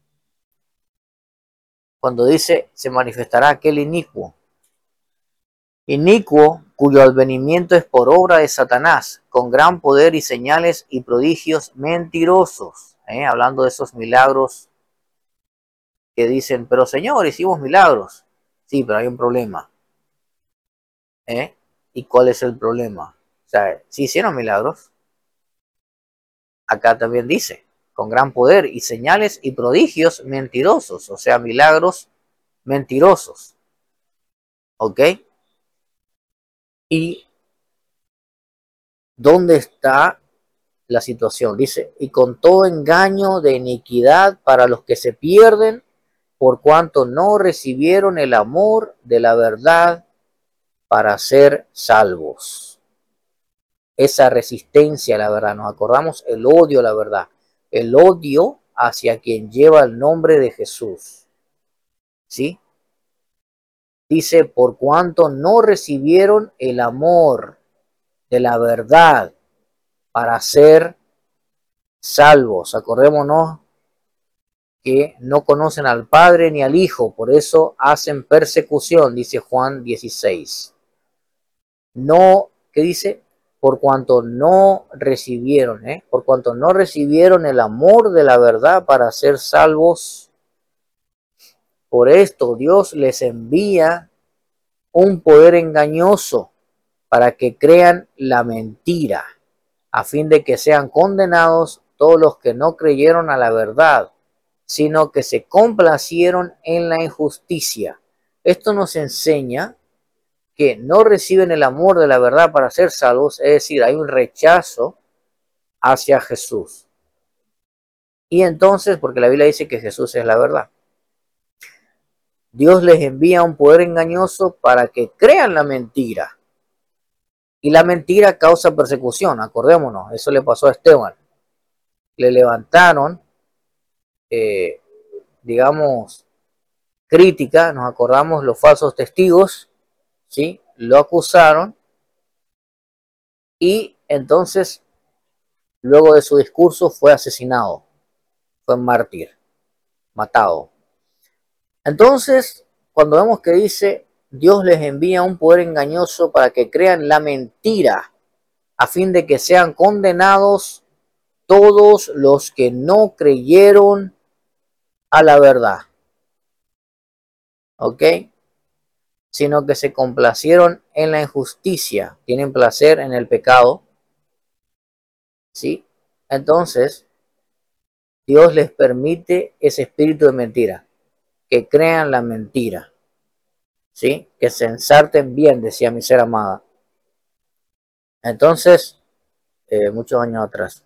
[SPEAKER 1] cuando dice, se manifestará aquel inicuo. Inicuo, cuyo advenimiento es por obra de Satanás, con gran poder y señales y prodigios mentirosos. ¿eh? Hablando de esos milagros que dicen, pero Señor, hicimos milagros. Sí, pero hay un problema. ¿eh? ¿Y cuál es el problema? O sea, sí hicieron milagros. Acá también dice, con gran poder y señales y prodigios mentirosos, o sea, milagros mentirosos. ¿Ok? ¿Y dónde está la situación? Dice, y con todo engaño de iniquidad para los que se pierden, por cuanto no recibieron el amor de la verdad para ser salvos. Esa resistencia a la verdad, nos acordamos, el odio a la verdad, el odio hacia quien lleva el nombre de Jesús. ¿Sí? Dice, por cuanto no recibieron el amor de la verdad para ser salvos. Acordémonos que no conocen al Padre ni al Hijo, por eso hacen persecución, dice Juan dieciséis. No, ¿qué dice? Por cuanto no recibieron, ¿eh? Por cuanto no recibieron el amor de la verdad para ser salvos. Por esto Dios les envía un poder engañoso para que crean la mentira, a fin de que sean condenados todos los que no creyeron a la verdad, sino que se complacieron en la injusticia. Esto nos enseña que no reciben el amor de la verdad para ser salvos, es decir, hay un rechazo hacia Jesús. Y entonces, porque la Biblia dice que Jesús es la verdad, Dios les envía un poder engañoso para que crean la mentira. Y la mentira causa persecución, acordémonos, eso le pasó a Esteban. Le levantaron, eh, digamos, crítica, nos acordamos los falsos testigos, ¿sí? Lo acusaron y entonces, luego de su discurso, fue asesinado, fue mártir, matado. Entonces, cuando vemos que dice, Dios les envía un poder engañoso para que crean la mentira, a fin de que sean condenados todos los que no creyeron a la verdad. ¿Ok? Sino que se complacieron en la injusticia, tienen placer en el pecado. ¿Sí? Entonces, Dios les permite ese espíritu de mentira, que crean la mentira. ¿Sí? Que se ensarten bien, decía mi ser amada. Entonces, eh, muchos años atrás.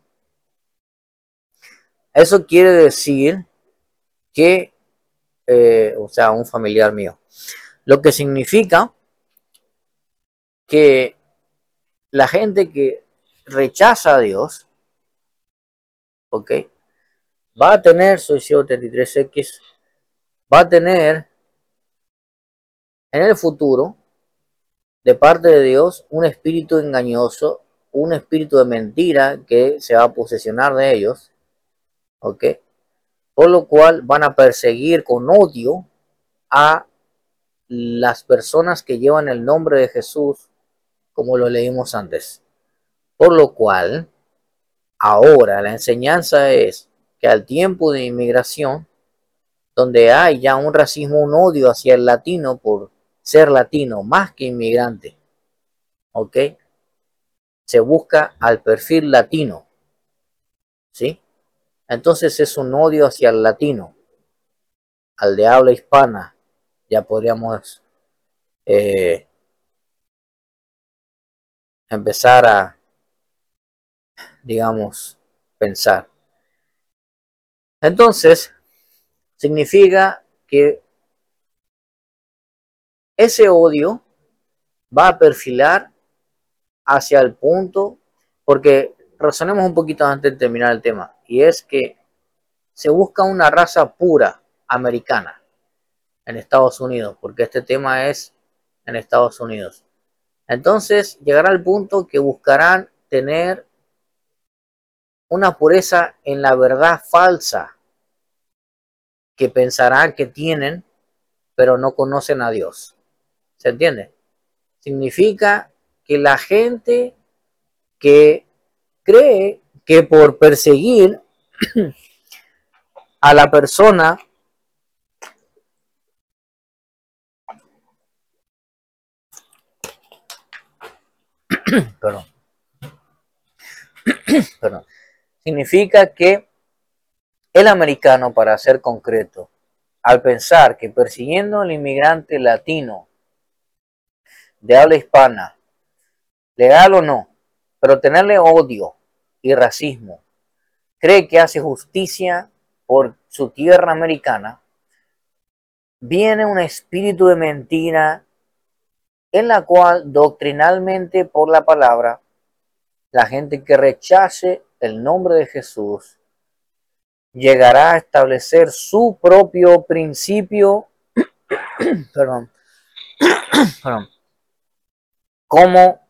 [SPEAKER 1] Eso quiere decir que, eh, o sea, un familiar mío. Lo que significa que la gente que rechaza a Dios, ¿ok? Va a tener, soy ciento treinta y tres equis, va a tener en el futuro, de parte de Dios, un espíritu engañoso, un espíritu de mentira que se va a posesionar de ellos, ¿ok? Por lo cual van a perseguir con odio a las personas que llevan el nombre de Jesús, como lo leímos antes. Por lo cual, ahora la enseñanza es que al tiempo de inmigración, donde hay ya un racismo, un odio hacia el latino por ser latino, más que inmigrante, ¿ok? Se busca al perfil latino, ¿sí? Entonces es un odio hacia el latino, al de habla hispana, ya podríamos eh, empezar a, digamos, pensar. Entonces, significa que ese odio va a perfilar hacia el punto, porque razonemos un poquito antes de terminar el tema, y es que se busca una raza pura americana en Estados Unidos, porque este tema es en Estados Unidos. Entonces llegará al punto que buscarán tener una pureza en la verdad falsa que pensarán que tienen, pero no conocen a Dios. ¿Se entiende? Significa que la gente que cree que por perseguir a la persona perdón, perdón, significa que el americano, para ser concreto, al pensar que persiguiendo al inmigrante latino de habla hispana, legal o no, pero tenerle odio y racismo, cree que hace justicia por su tierra americana, viene un espíritu de mentira en la cual doctrinalmente por la palabra, la gente que rechace el nombre de Jesús llegará a establecer su propio principio, perdón, perdón, como,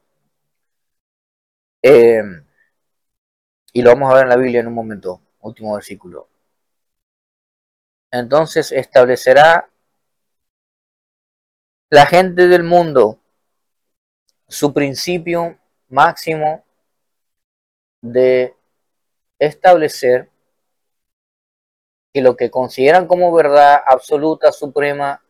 [SPEAKER 1] eh, y lo vamos a ver en la Biblia en un momento, último versículo. Entonces establecerá la gente del mundo su principio máximo de establecer que lo que consideran como verdad absoluta, suprema,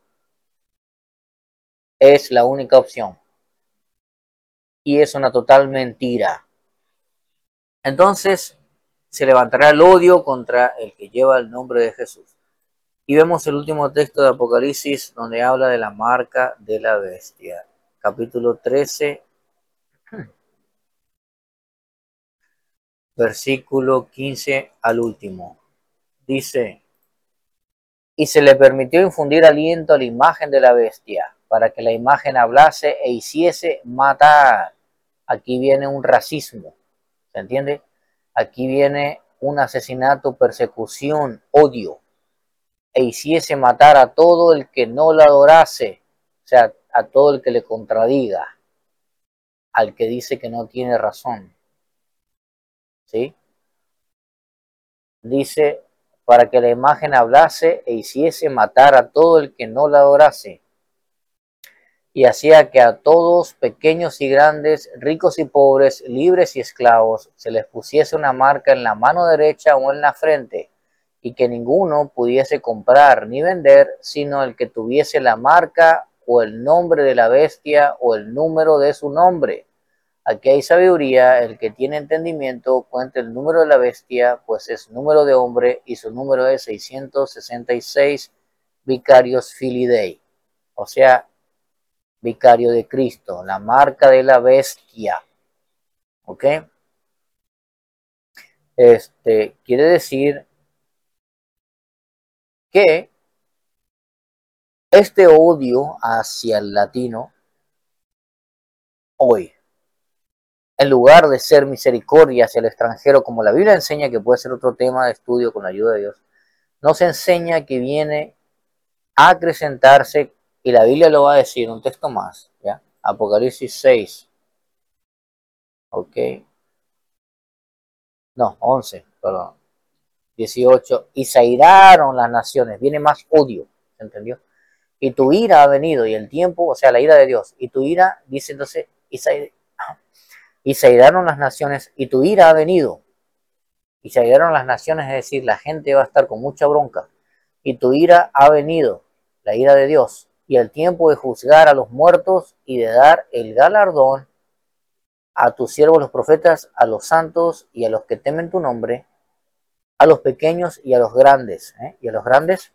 [SPEAKER 1] es la única opción. Y es una total mentira. Entonces se levantará el odio contra el que lleva el nombre de Jesús. Y vemos el último texto de Apocalipsis donde habla de la marca de la bestia. Capítulo trece, versículo quince al último. Dice: y se le permitió infundir aliento a la imagen de la bestia, para que la imagen hablase e hiciese matar. Aquí viene un racismo, ¿se entiende? Aquí viene un asesinato, persecución, odio, e hiciese matar a todo el que no la adorase, o sea, a todo el que le contradiga, al que dice que no tiene razón, ¿sí? Dice, para que la imagen hablase e hiciese matar a todo el que no la adorase, y hacía que a todos, pequeños y grandes, ricos y pobres, libres y esclavos, se les pusiese una marca en la mano derecha o en la frente, y que ninguno pudiese comprar ni vender, sino el que tuviese la marca o el nombre de la bestia o el número de su nombre. Aquí hay sabiduría, el que tiene entendimiento cuenta el número de la bestia, pues es número de hombre, y su número es seiscientos sesenta y seis vicarios filidei, o sea, vicario de Cristo, la marca de la bestia. ¿Ok? Este quiere decir que este odio hacia el latino hoy, en lugar de ser misericordia hacia el extranjero, como la Biblia enseña, que puede ser otro tema de estudio con la ayuda de Dios, nos enseña que viene a acrecentarse, y la Biblia lo va a decir, un texto más, ¿ya? Apocalipsis seis, ok, no, once, perdón, dieciocho, y se airaron las naciones, viene más odio, ¿se entendió? Y tu ira ha venido, y el tiempo, o sea, la ira de Dios, y tu ira, dice entonces, y se, y se airaron las naciones, y tu ira ha venido, y se airaron las naciones, es decir, la gente va a estar con mucha bronca, y tu ira ha venido, la ira de Dios, y el tiempo de juzgar a los muertos y de dar el galardón a tus siervos los profetas, a los santos y a los que temen tu nombre, a los pequeños y a los grandes, ¿eh? y a los grandes,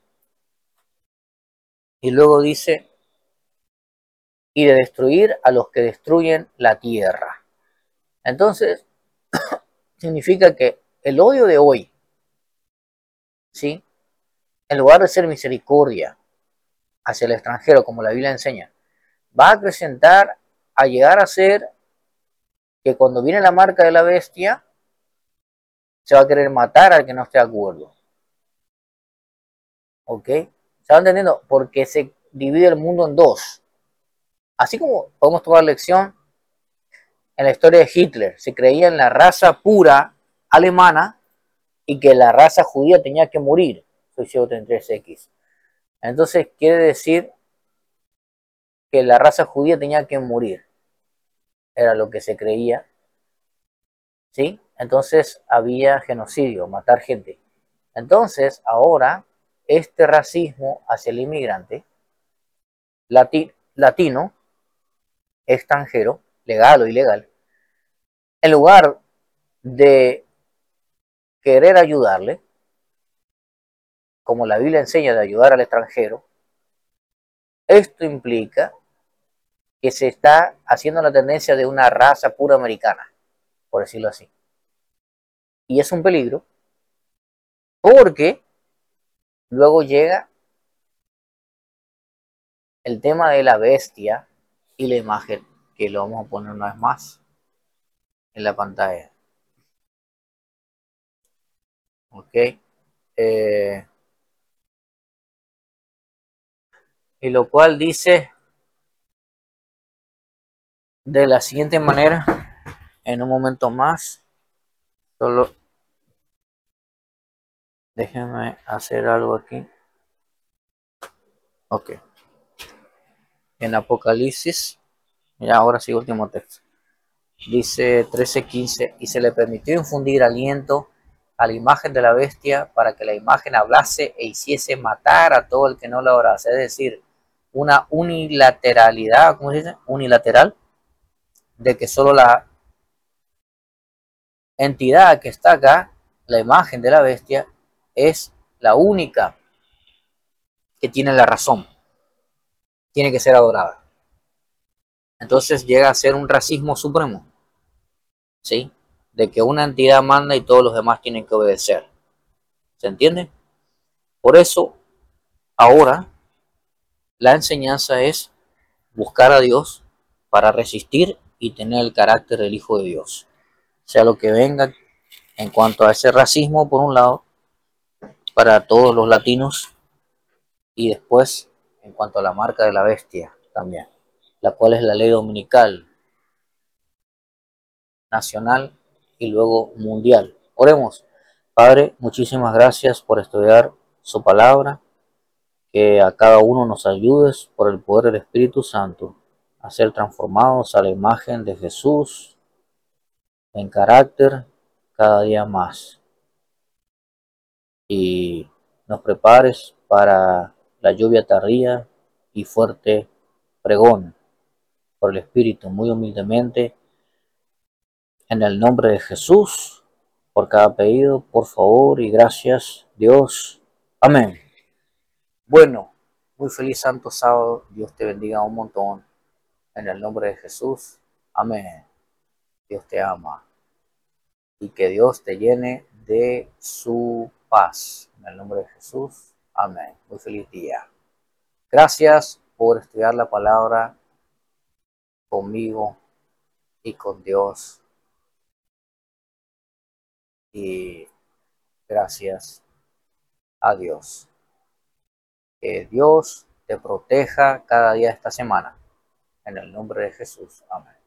[SPEAKER 1] y luego dice, y de destruir a los que destruyen la tierra. Entonces, significa que el odio de hoy, ¿sí? en lugar de ser misericordia hacia el extranjero, como la Biblia enseña, va a acrecentar a llegar a ser que cuando viene la marca de la bestia, se va a querer matar al que no esté de acuerdo. ¿Ok? ¿Se va entendiendo? Porque se divide el mundo en dos. Así como podemos tomar lección en la historia de Hitler, se creía en la raza pura alemana y que la raza judía tenía que morir. Soy ciento treinta y tres equis. Entonces quiere decir que la raza judía tenía que morir. Era lo que se creía. ¿Sí? Entonces había genocidio, matar gente. Entonces ahora este racismo hacia el inmigrante lati latino, extranjero, legal o ilegal, en lugar de querer ayudarle, como la Biblia enseña de ayudar al extranjero, esto implica que se está haciendo la tendencia de una raza pura americana, por decirlo así. Y es un peligro porque luego llega el tema de la bestia y la imagen, que lo vamos a poner una vez más en la pantalla. Ok. Eh, y lo cual dice de la siguiente manera, en un momento más, solo déjenme hacer algo aquí. Ok. En Apocalipsis, ya ahora sí, último texto. Dice trece quince, y se le permitió infundir aliento a la imagen de la bestia para que la imagen hablase e hiciese matar a todo el que no la orase. Es decir, una unilateralidad, ¿cómo se dice? Unilateral, de que solo la entidad que está acá, la imagen de la bestia, es la única que tiene la razón, tiene que ser adorada. Entonces llega a ser un racismo supremo, ¿sí? De que una entidad manda y todos los demás tienen que obedecer. ¿Se entiende? Por eso, ahora, la enseñanza es buscar a Dios para resistir y tener el carácter del Hijo de Dios. Sea lo que venga en cuanto a ese racismo, por un lado, para todos los latinos, y después en cuanto a la marca de la bestia también, la cual es la ley dominical, nacional y luego mundial. Oremos. Padre, muchísimas gracias por estudiar su palabra, que a cada uno nos ayudes por el poder del Espíritu Santo a ser transformados a la imagen de Jesús en carácter cada día más. Y nos prepares para la lluvia tardía y fuerte pregón por el Espíritu, muy humildemente, en el nombre de Jesús, por cada pedido, por favor y gracias, Dios. Amén. Bueno, muy feliz santo sábado. Dios te bendiga un montón. En el nombre de Jesús. Amén. Dios te ama. Y que Dios te llene de su paz. En el nombre de Jesús. Amén. Muy feliz día. Gracias por estudiar la palabra conmigo y con Dios. Y gracias a Dios. Que Dios te proteja cada día de esta semana. En el nombre de Jesús. Amén.